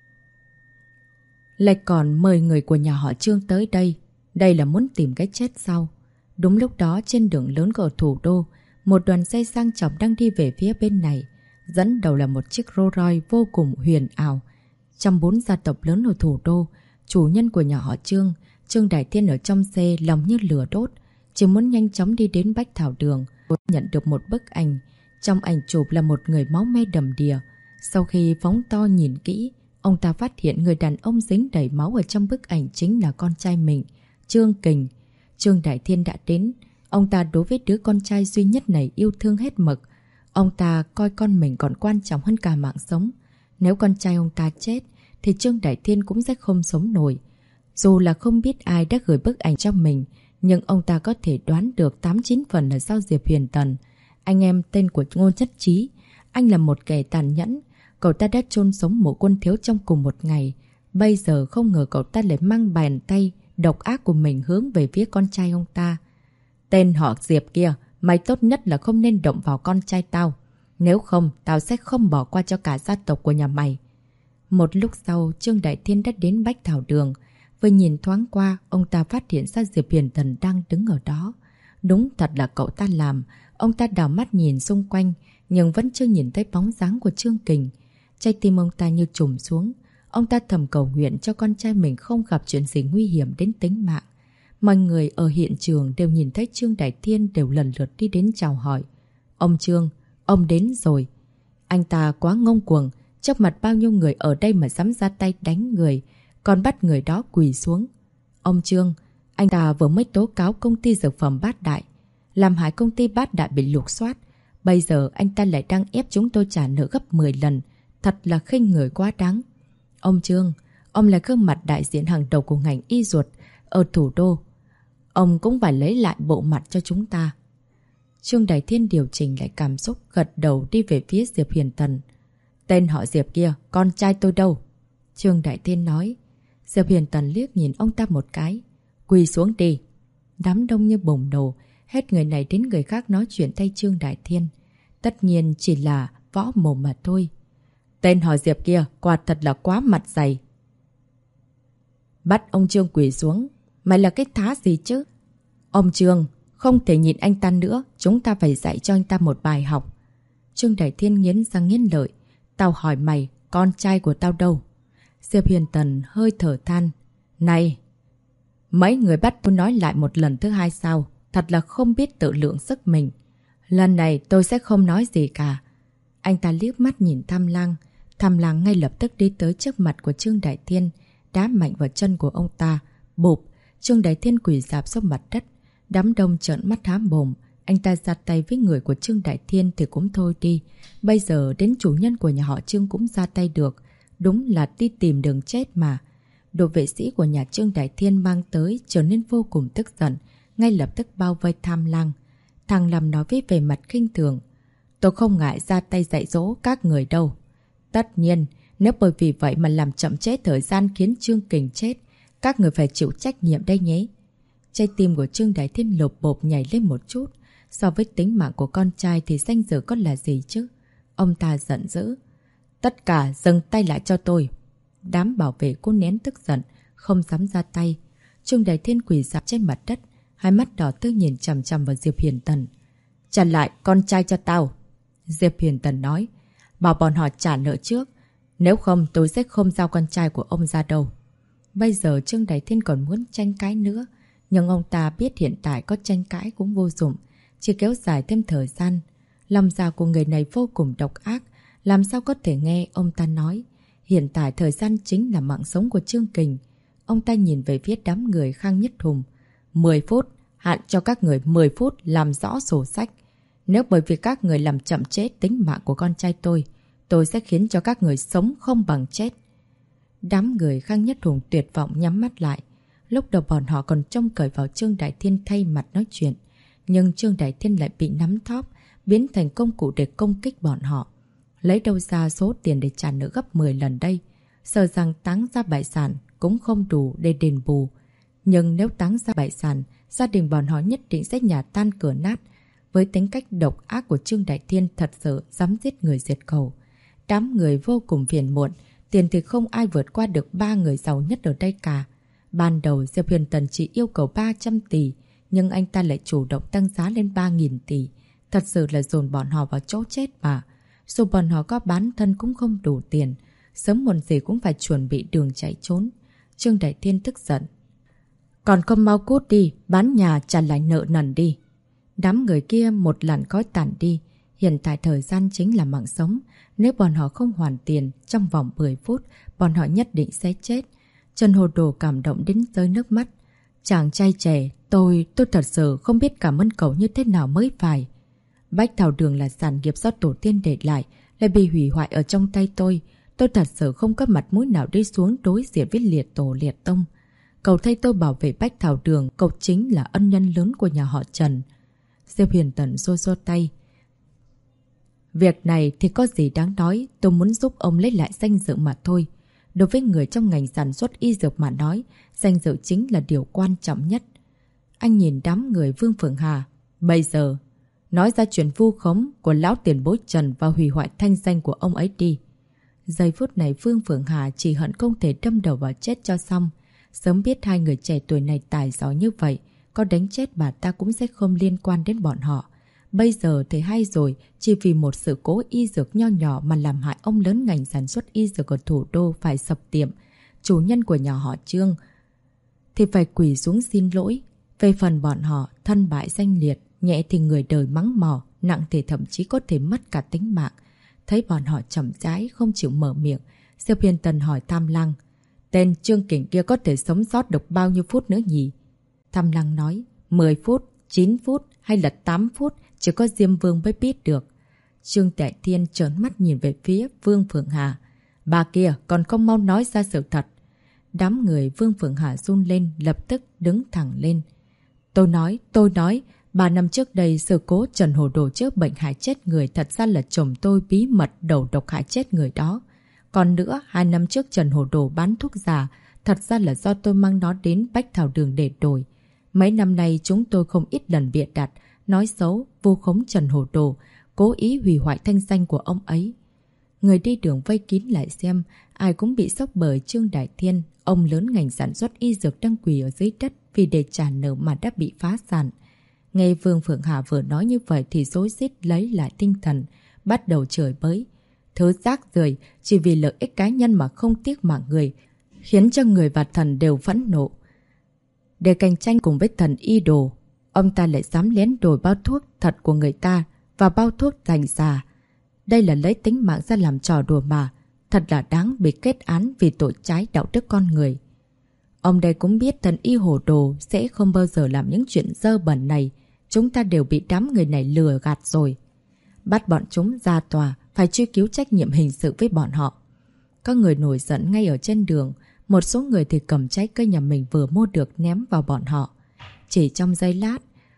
lại còn mời người của nhà họ Trương tới đây. Đây là muốn tìm cái chết sao? Đúng lúc đó trên đường lớn của thủ đô, một đoàn xe sang trọng đang đi về phía bên này. Dẫn đầu là một chiếc Rolls Royce vô cùng huyền ảo. Trong 4 gia tộc lớn ở thủ đô, chủ nhân của nhà họ Trương, Trương Đại Thiên ở trong xe lòng như lửa đốt, chỉ muốn nhanh chóng đi đến Bách Thảo Đường. Nhận được một bức ảnh. Trong ảnh chụp là một người máu me đầm đìa. Sau khi phóng to nhìn kỹ, ông ta phát hiện người đàn ông dính đầy máu ở trong bức ảnh chính là con trai mình, Trương Kình. Trương Đại Thiên đã đến. Ông ta đối với đứa con trai duy nhất này yêu thương hết mực. Ông ta coi con mình còn quan trọng hơn cả mạng sống. Nếu con trai ông ta chết, thì Trương Đại Thiên cũng sẽ không sống nổi. Dù là không biết ai đã gửi bức ảnh cho mình, nhưng ông ta có thể đoán được 8-9 phần là do Diệp Huyền Tần. Anh em tên của Ngô Nhất Trí. Anh là một kẻ tàn nhẫn. Cậu ta đã chôn sống Mộ Quân Thiếu trong cùng một ngày. Bây giờ không ngờ cậu ta lại mang bàn tay độc ác của mình hướng về phía con trai ông ta. Tên họ Diệp kia, mày tốt nhất là không nên động vào con trai tao. Nếu không, tao sẽ không bỏ qua cho cả gia tộc của nhà mày. Một lúc sau, Trương Đại Thiên đã đến Bách Thảo Đường. Vừa nhìn thoáng qua, ông ta phát hiện ra Diệp Huyền Tần đang đứng ở đó. Đúng thật là cậu ta làm. Ông ta đảo mắt nhìn xung quanh, nhưng vẫn chưa nhìn thấy bóng dáng của Trương Kình. Trái tim ông ta như trùng xuống. Ông ta thầm cầu nguyện cho con trai mình không gặp chuyện gì nguy hiểm đến tính mạng. Mọi người ở hiện trường đều nhìn thấy Trương Đại Thiên đều lần lượt đi đến chào hỏi. Ông Trương, ông đến rồi. Anh ta quá ngông cuồng, trước mặt bao nhiêu người ở đây mà dám ra tay đánh người, còn bắt người đó quỳ xuống. Ông Trương, anh ta vừa mới tố cáo công ty dược phẩm Bát Đại, làm hại công ty Bát Đại bị lục soát. Bây giờ anh ta lại đang ép chúng tôi trả nợ gấp 10 lần. Thật là khinh người quá đáng. Ông Trương, ông là gương mặt đại diện hàng đầu của ngành y ruột ở thủ đô. Ông cũng phải lấy lại bộ mặt cho chúng ta. Trương Đại Thiên điều chỉnh lại cảm xúc, gật đầu đi về phía Diệp Huyền Tần. Tên họ Diệp kia, con trai tôi đâu? Trương Đại Thiên nói. Diệp Huyền Tần liếc nhìn ông ta một cái. Quỳ xuống đi. Đám đông như bùng nổ, hết người này đến người khác nói chuyện thay Trương Đại Thiên. Tất nhiên chỉ là võ mồm mà thôi. Tên họ Diệp kia, quả thật là quá mặt dày. Bắt ông Trương quỳ xuống. Mày là cái thá gì chứ? Ông Trương, không thể nhìn anh ta nữa. Chúng ta phải dạy cho anh ta một bài học. Trương Đại Thiên nghiến răng nghiến lợi. Tao hỏi mày, con trai của tao đâu? Diệp Huyền Tần hơi thở than. Này, mấy người bắt tôi nói lại một lần thứ hai sao? Thật là không biết tự lượng sức mình. Lần này tôi sẽ không nói gì cả. Anh ta liếc mắt nhìn Tham Lang. Tham Lang ngay lập tức đi tới trước mặt của Trương Đại Thiên, đá mạnh vào chân của ông ta. Bụp, Trương Đại Thiên quỳ rạp xuống mặt đất. Đám đông trợn mắt há mồm. Anh ta ra tay với người của Trương Đại Thiên thì cũng thôi đi. Bây giờ đến chủ nhân của nhà họ Trương cũng ra tay được. Đúng là đi tìm đường chết mà. Đội vệ sĩ của nhà Trương Đại Thiên mang tới trở nên vô cùng tức giận. Ngay lập tức bao vây Tham Lang. Thằng làm nói với về mặt khinh thường. Tôi không ngại ra tay dạy dỗ các người đâu. Tất nhiên, nếu bởi vì vậy mà làm chậm trễ thời gian khiến Trương Kình chết, các người phải chịu trách nhiệm đây nhé. Trái tim của Trương Đại Thiên lột bộp nhảy lên một chút. So với tính mạng của con trai thì danh dự có là gì chứ? Ông ta giận dữ. Tất cả dừng tay lại cho tôi. Đám bảo vệ cố nén tức giận, không dám ra tay. Trương Đại Thiên quỳ rạp trên mặt đất, hai mắt đỏ tươi nhìn chằm chằm vào Diệp Huyền Tần. Trả lại con trai cho tao. Diệp Huyền Tần nói. Bảo bọn họ trả nợ trước. Nếu không tôi sẽ không giao con trai của ông ra đâu. Bây giờ Trương Đại Thiên còn muốn tranh cãi nữa. Nhưng ông ta biết hiện tại có tranh cãi cũng vô dụng. Chỉ kéo dài thêm thời gian. Lòng dạ của người này vô cùng độc ác. Làm sao có thể nghe ông ta nói. Hiện tại thời gian chính là mạng sống của Trương Kình. Ông ta nhìn về phía đám người Khang Nhất Hùng. 10 phút. Hạn cho các người 10 phút làm rõ sổ sách. Nếu bởi vì các người làm chậm trễ tính mạng của con trai tôi sẽ khiến cho các người sống không bằng chết. Đám người Khang Nhất Hùng tuyệt vọng nhắm mắt lại. Lúc đầu bọn họ còn trông cậy vào Trương Đại Thiên thay mặt nói chuyện. Nhưng Trương Đại Thiên lại bị nắm thóp, biến thành công cụ để công kích bọn họ. lấy đâu ra số tiền để trả nợ gấp 10 lần đây. Sợ rằng táng ra bại sản cũng không đủ để đền bù. Nhưng nếu táng ra bại sản, gia đình bọn họ nhất định sẽ nhà tan cửa nát. Với tính cách độc ác của Trương Đại Thiên thật sự dám giết người diệt khẩu. Đám người vô cùng phiền muộn, tiền thì không ai vượt qua được 3 người giàu nhất ở đây cả. Ban đầu Diệp Huyền Tần chỉ yêu cầu 300 tỷ, nhưng anh ta lại chủ động tăng giá lên 3.000 tỷ. Thật sự là dồn bọn họ vào chỗ chết mà. Dù bọn họ có bán thân cũng không đủ tiền, sớm muộn gì cũng phải chuẩn bị đường chạy trốn. Trương Đại Thiên tức giận. Còn không mau cút đi, bán nhà trả lại nợ nần đi. Đám người kia một lần khói tàn đi. Hiện tại thời gian chính là mạng sống. Nếu bọn họ không hoàn tiền trong vòng 10 phút, bọn họ nhất định sẽ chết. Trần Hồ Đồ cảm động đến rơi nước mắt. Chàng trai trẻ, tôi thật sự không biết cảm ơn cậu như thế nào mới phải. Bách Thảo Đường là sản nghiệp do tổ tiên để lại, lại bị hủy hoại ở trong tay tôi. Tôi thật sự không có mặt mũi nào đi xuống đối diện với liệt tổ liệt tông. Cậu thay tôi bảo vệ Bách Thảo Đường, cậu chính là ân nhân lớn của nhà họ Trần. Diệp Huyền Tần xô xô tay. Việc này thì có gì đáng nói, tôi muốn giúp ông lấy lại danh dự mà thôi. Đối với người trong ngành sản xuất y dược mà nói, danh dự chính là điều quan trọng nhất. Anh nhìn đám người Vương Phượng Hà. Bây giờ, nói ra chuyện vu khống của lão tiền bối Trần và hủy hoại thanh danh của ông ấy đi. Giây phút này Vương Phượng Hà chỉ hận không thể đâm đầu vào chết cho xong. Sớm biết hai người trẻ tuổi này tài giỏi như vậy, có đánh chết bà ta cũng sẽ không liên quan đến bọn họ. Bây giờ thì hay rồi, chỉ vì một sự cố y dược nho nhỏ mà làm hại ông lớn ngành sản xuất y dược ở thủ đô phải sập tiệm. Chủ nhân của nhà họ Trương thì phải quỳ xuống xin lỗi. Về phần bọn họ, thân bại danh liệt, nhẹ thì người đời mắng mỏ, nặng thì thậm chí có thể mất cả tính mạng. Thấy bọn họ chậm rãi không chịu mở miệng, Diệp Huyền Tần hỏi Tam Lăng. Tên Trương Kình kia có thể sống sót được bao nhiêu phút nữa nhỉ? Tam Lăng nói, 10 phút, 9 phút hay là 8 phút, chỉ có Diêm Vương mới biết được. Trương Đại Thiên trợn mắt nhìn về phía Vương Phượng Hà. Bà kia còn không mau nói ra sự thật. Đám người Vương Phượng Hà run lên, lập tức đứng thẳng lên. Tôi nói, 3 năm trước đây sự cố Trần Hồ Đồ trước bệnh hại chết người thật ra là chồng tôi bí mật đầu độc hại chết người đó. Còn nữa, 2 năm trước Trần Hồ Đồ bán thuốc giả, thật ra là do tôi mang nó đến Bách Thảo Đường để đổi. Mấy năm nay chúng tôi không ít lần bịa đặt, nói xấu, vu khống Trần Hồ Đồ, cố ý hủy hoại thanh danh của ông ấy. Người đi đường vây kín lại xem, ai cũng bị sốc bởi Trương Đại Thiên, ông lớn ngành sản xuất y dược đang quỳ ở dưới đất vì để trả nợ mà đã bị phá sản. Nghe Vương Phượng Hà vừa nói như vậy thì rối rít lấy lại tinh thần, bắt đầu chửi bới. Thứ rác rưởi chỉ vì lợi ích cá nhân mà không tiếc mạng người, khiến cho người và thần đều phẫn nộ. Để cạnh tranh cùng với thần y đồ, ông ta lại dám lén đổi bao thuốc thật của người ta và bao thuốc thành giả. Đây là lấy tính mạng ra làm trò đùa mà, thật là đáng bị kết án vì tội trái đạo đức con người. Ông đây cũng biết thần y hồ đồ sẽ không bao giờ làm những chuyện dơ bẩn này. Chúng ta đều bị đám người này lừa gạt rồi. Bắt bọn chúng ra tòa, phải truy cứu trách nhiệm hình sự với bọn họ. Có người nổi giận ngay ở trên đường, một số người thì cầm trái cây nhà mình vừa mua được ném vào bọn họ. Chỉ trong giây lát,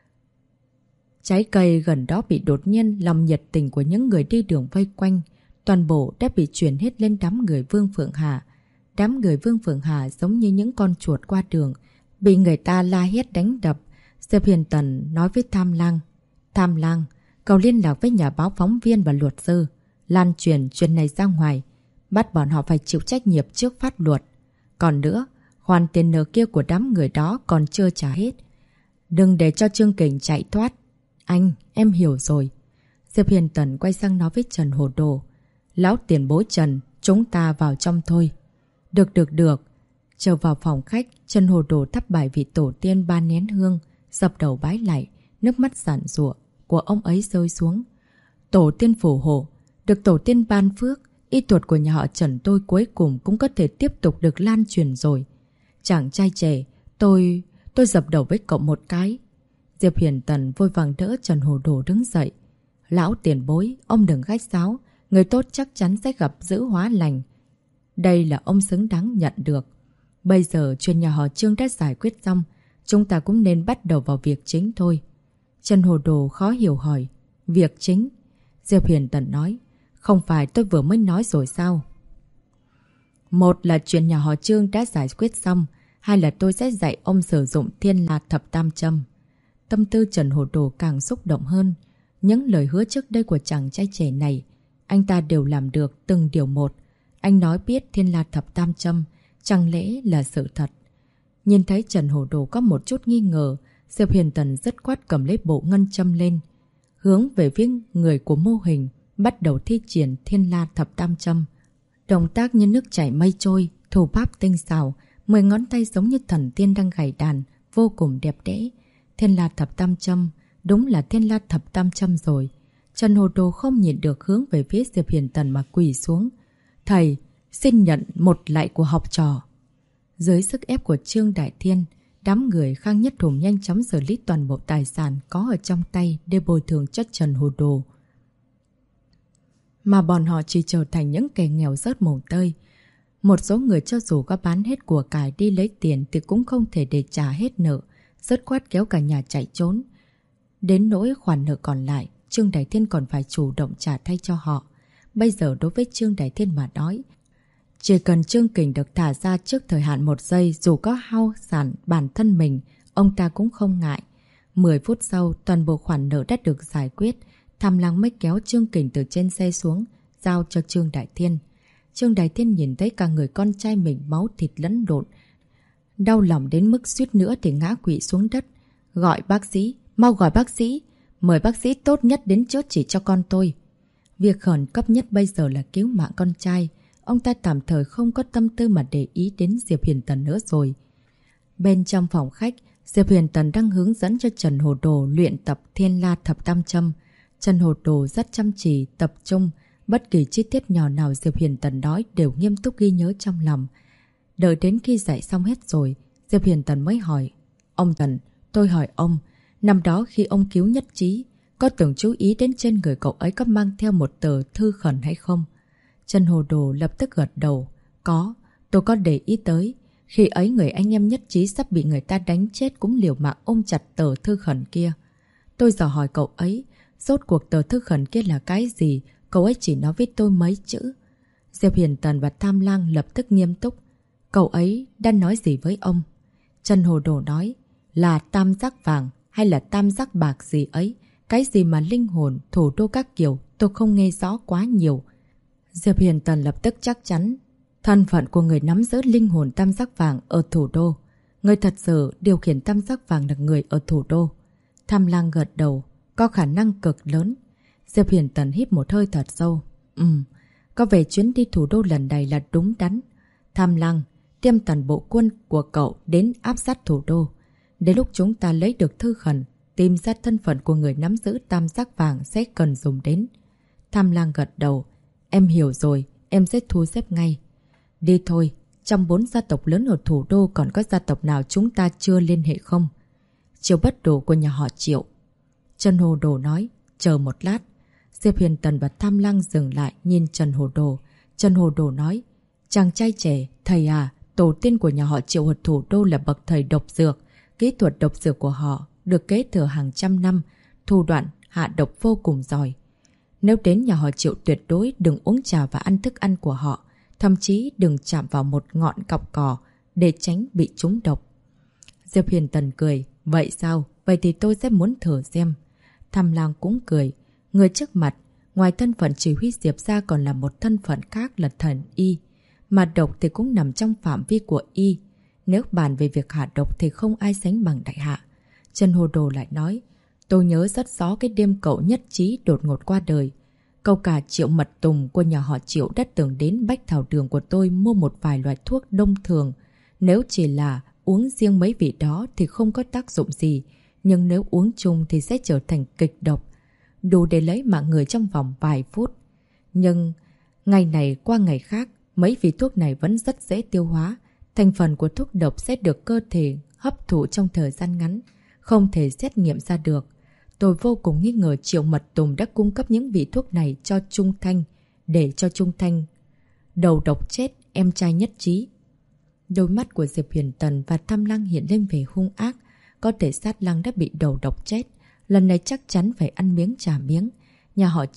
trái cây gần đó bị đột nhiên lòng nhiệt tình của những người đi đường vây quanh. Toàn bộ đã bị chuyển hết lên đám người Vương Phượng Hà. Đám người Vương Phượng Hà giống như những con chuột qua đường, bị người ta la hét đánh đập. Diệp Huyền Tần nói với Tham Lang. Tham Lang, cậu liên lạc với nhà báo phóng viên và luật sư, lan truyền chuyện này ra ngoài, bắt bọn họ phải chịu trách nhiệm trước pháp luật. Còn nữa, khoản tiền nợ kia của đám người đó còn chưa trả hết. Đừng để cho Trương Kình chạy thoát. Anh, em hiểu rồi. Diệp Huyền Tần quay sang nói với Trần Hồ Đồ. Lão tiền bối Trần, chúng ta vào trong thôi. Được. Trở vào phòng khách, Trần Hồ Đồ thắp bài vị tổ tiên 3 nén hương, dập đầu bái lại, nước mắt giản giụa của ông ấy rơi xuống. Tổ tiên phù hộ, được tổ tiên ban phước, y thuật của nhà họ Trần tôi cuối cùng cũng có thể tiếp tục được lan truyền rồi. Chàng trai trẻ, tôi dập đầu với cậu một cái. Diệp Huyền Tần vội vàng đỡ Trần Hồ Đồ đứng dậy. Lão tiền bối, ông đừng khách sáo, người tốt chắc chắn sẽ gặp dữ hóa lành. Đây là ông xứng đáng nhận được. Bây giờ chuyện nhà họ Trương đã giải quyết xong, chúng ta cũng nên bắt đầu vào việc chính thôi. Trần Hồ Đồ khó hiểu hỏi. Việc chính? Diệp Huyền Tần nói. Không phải tôi vừa mới nói rồi sao? Một là chuyện nhà họ Trương đã giải quyết xong, hai là tôi sẽ dạy ông sử dụng Thiên La Thập Tam Châm. Tâm tư Trần Hồ Đồ càng xúc động hơn. Những lời hứa trước đây của chàng trai trẻ này, anh ta đều làm được từng điều một. Anh nói biết Thiên La Thập Tam Châm, chẳng lẽ là sự thật? Nhìn thấy Trần Hồ Đồ có một chút nghi ngờ, Diệp Huyền Tần dứt khoát cầm lấy bộ ngân châm lên, hướng về phía người của mô hình, bắt đầu thi triển Thiên La Thập Tam Châm. Động tác như nước chảy mây trôi, thủ pháp tinh xảo, 10 ngón tay giống như thần tiên đang gảy đàn, vô cùng đẹp đẽ. Thiên La Thập Tam Châm, đúng là Thiên La Thập Tam Châm rồi. Trần Hồ Đồ không nhìn được hướng về phía Diệp Huyền Tần mà quỳ xuống. Thầy, xin nhận một lại của học trò. Dưới sức ép của Trương Đại Thiên, đám người Khang Nhất Hùng nhanh chóng xử lý toàn bộ tài sản có ở trong tay để bồi thường cho Trần Hồ Đồ. Mà bọn họ chỉ trở thành những kẻ nghèo rớt mồng tơi. Một số người cho dù có bán hết của cải đi lấy tiền thì cũng không thể để trả hết nợ, dứt khoát kéo cả nhà chạy trốn. Đến nỗi khoản nợ còn lại, Trương Đại Thiên còn phải chủ động trả thay cho họ. Bây giờ đối với Trương Đại Thiên mà nói, chỉ cần Trương Kình được thả ra trước thời hạn 1 giây, dù có hao sản bản thân mình, ông ta cũng không ngại. 10 phút sau, toàn bộ khoản nợ đã được giải quyết. Tham Lang mới kéo Trương Kình từ trên xe xuống, giao cho Trương Đại Thiên. Trương Đại Thiên nhìn thấy cả người con trai mình máu thịt lẫn lộn, đau lòng đến mức suýt nữa thì ngã quỵ xuống đất. Gọi bác sĩ, mau gọi bác sĩ, mời bác sĩ tốt nhất đến chữa trị cho con tôi. Việc khẩn cấp nhất bây giờ là cứu mạng con trai. Ông ta tạm thời không có tâm tư mà để ý đến Diệp Huyền Tần nữa rồi. Bên trong phòng khách, Diệp Huyền Tần đang hướng dẫn cho Trần Hồ Đồ luyện tập Thiên La Thập Tam Châm. Trần Hồ Đồ rất chăm chỉ, tập trung. Bất kỳ chi tiết nhỏ nào Diệp Huyền Tần nói đều nghiêm túc ghi nhớ trong lòng. Đợi đến khi dạy xong hết rồi, Diệp Huyền Tần mới hỏi. Ông Tần, tôi hỏi ông, năm đó khi ông cứu Nhất Trí, có từng chú ý đến trên người cậu ấy có mang theo một tờ thư khẩn hay không? Trần Hồ Đồ lập tức gật đầu. Có, tôi có để ý tới. Khi ấy người anh em Nhất Trí sắp bị người ta đánh chết cũng liều mạng ôm chặt tờ thư khẩn kia. Tôi dò hỏi cậu ấy, rốt cuộc tờ thư khẩn kia là cái gì? Cậu ấy chỉ nói với tôi mấy chữ. Diệp Huyền Tần và Tham Lang lập tức nghiêm túc. Cậu ấy đang nói gì với ông? Trần Hồ Đồ nói, là tam giác vàng hay là tam giác bạc gì ấy. Cái gì mà linh hồn, thủ đô các kiểu, tôi không nghe rõ quá nhiều. Diệp Huyền Tần lập tức chắc chắn thân phận của người nắm giữ linh hồn tam giác vàng ở thủ đô. Người thật sự điều khiển tam giác vàng là người ở thủ đô. Tham Lang gật đầu, có khả năng cực lớn. Diệp Huyền Tần hít một hơi thật sâu. Có vẻ chuyến đi thủ đô lần này là đúng đắn. Tham Lang, tiêm toàn bộ quân của cậu đến áp sát thủ đô. Đến lúc chúng ta lấy được thư khẩn, tìm ra thân phận của người nắm giữ tam giác vàng sẽ cần dùng đến. Tham Lang gật đầu. Em hiểu rồi, em sẽ thu xếp ngay. Đi thôi, trong 4 gia tộc lớn ở thủ đô còn có gia tộc nào chúng ta chưa liên hệ không? Triệu Bất Đồ của nhà họ Triệu. Trần Hồ Đồ nói, chờ một lát. Diệp Huyền Tần và Tham Lang dừng lại nhìn Trần Hồ Đồ. Trần Hồ Đồ nói, chàng trai trẻ, thầy à, tổ tiên của nhà họ Triệu ở thủ đô là bậc thầy độc dược. Kỹ thuật độc dược của họ được kế thừa hàng trăm năm, thủ đoạn hạ độc vô cùng giỏi. Nếu đến nhà họ Triệu tuyệt đối đừng uống trà và ăn thức ăn của họ, thậm chí đừng chạm vào một ngọn cọc cỏ để tránh bị trúng độc. Diệp Huyền Tần cười, vậy sao? Vậy thì tôi sẽ muốn thử xem. Tham Lang cũng cười, người trước mặt, ngoài thân phận chỉ huy Diệp ra còn là một thân phận khác là thần y, mà độc thì cũng nằm trong phạm vi của y. Nếu bàn về việc hạ độc thì không ai sánh bằng đại hạ. Trần Hồ Đồ lại nói, tôi nhớ rất rõ cái đêm cậu Nhất Trí đột ngột qua đời. Cậu cả Triệu Mật Tùng của nhà họ Triệu đã từng đến Bách Thảo Đường của tôi mua một vài loại thuốc đông thường. Nếu chỉ là uống riêng mấy vị đó thì không có tác dụng gì, nhưng nếu uống chung thì sẽ trở thành kịch độc, đủ để lấy mạng người trong vòng vài phút. Nhưng ngày này qua ngày khác, mấy vị thuốc này vẫn rất dễ tiêu hóa. Thành phần của thuốc độc sẽ được cơ thể hấp thụ trong thời gian ngắn, không thể xét nghiệm ra được. Tôi vô cùng nghi ngờ Triệu Mật Tùng đã cung cấp những vị thuốc này cho Trung Thanh, để cho Trung Thanh đầu độc chết em trai Nhất Trí. Đôi mắt của Diệp Huyền Tần và Tham Lang hiện lên vẻ hung ác. Có thể Sát Lang đã bị đầu độc chết, lần này chắc chắn phải ăn miếng trả miếng. Nhà họ Triệu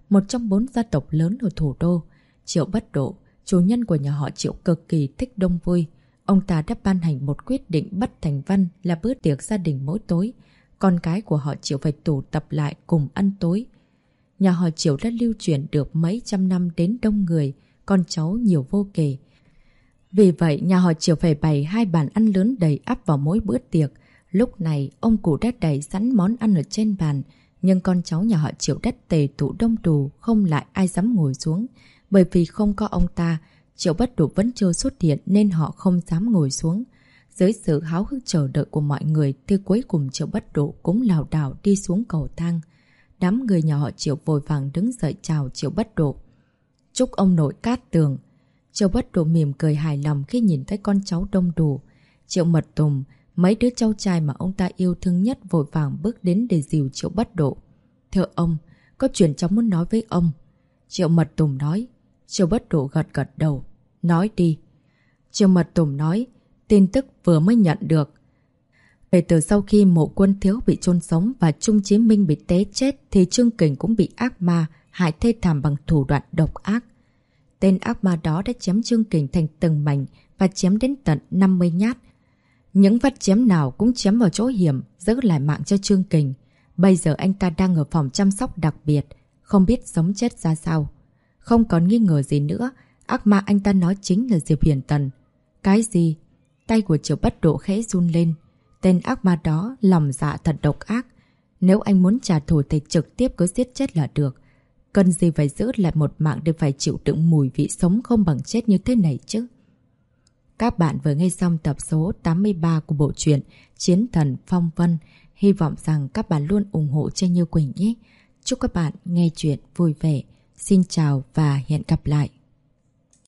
một trong 4 gia tộc lớn ở thủ đô. Triệu Bất Độ, chủ nhân của nhà họ Triệu cực kỳ thích đông vui. Ông ta đã ban hành một quyết định bất thành văn là bữa tiệc gia đình mỗi tối. Con cái của họ Triệu phải tụ tập lại cùng ăn tối. Nhà họ Triệu đã lưu truyền được mấy trăm năm đến đông người, con cháu nhiều vô kể. Vì vậy, nhà họ Triệu phải bày 2 bàn ăn lớn đầy ắp vào mỗi bữa tiệc. Lúc này, ông cụ đã đẩy sẵn món ăn ở trên bàn, nhưng con cháu nhà họ Triệu đất tề tụ đông đủ, không lại ai dám ngồi xuống. Bởi vì không có ông ta, Triệu Bất Độ vẫn chưa xuất hiện nên họ không dám ngồi xuống. Dưới sự háo hức chờ đợi của mọi người thì cuối cùng Triệu Bất Độ cũng lảo đảo đi xuống cầu thang. Đám người nhà họ Triệu vội vàng đứng dậy chào Triệu Bất Độ. Chúc ông nội cát tường. Triệu Bất Độ mỉm cười hài lòng khi nhìn thấy con cháu đông đủ. Triệu Mật Tùng, mấy đứa cháu trai mà ông ta yêu thương nhất vội vàng bước đến để dìu Triệu Bất Độ. Thưa ông, có chuyện cháu muốn nói với ông. Triệu Mật Tùng nói. Triệu Bất Độ gật gật đầu. Nói đi. Triệu Mật Tùng nói. Tin tức vừa mới nhận được. Kể từ sau khi Mộ Quân Thiếu bị chôn sống và Trung Chí Minh bị té chết thì Trương Kình cũng bị ác ma hại thê thảm bằng thủ đoạn độc ác. Tên ác ma đó đã chém Trương Kình thành từng mảnh và chém đến tận 50 nhát. Những vết chém nào cũng chém vào chỗ hiểm, giữ lại mạng cho Trương Kình. Bây giờ anh ta đang ở phòng chăm sóc đặc biệt, không biết sống chết ra sao. Không còn nghi ngờ gì nữa, ác ma anh ta nói chính là Diệp Hiền Tần. Cái gì? Tay của Triệu Bất Độ khẽ run lên. Tên ác ma đó lòng dạ thật độc ác. Nếu anh muốn trả thù thì trực tiếp cứ giết chết là được. Cần gì phải giữ lại một mạng để phải chịu đựng mùi vị sống không bằng chết như thế này chứ? Các bạn vừa nghe xong tập số 83 của bộ truyện Chiến Thần Phong Vân. Hy vọng rằng các bạn luôn ủng hộ cho Như Quỳnh nhé. Chúc các bạn nghe chuyện vui vẻ. Xin chào và hẹn gặp lại.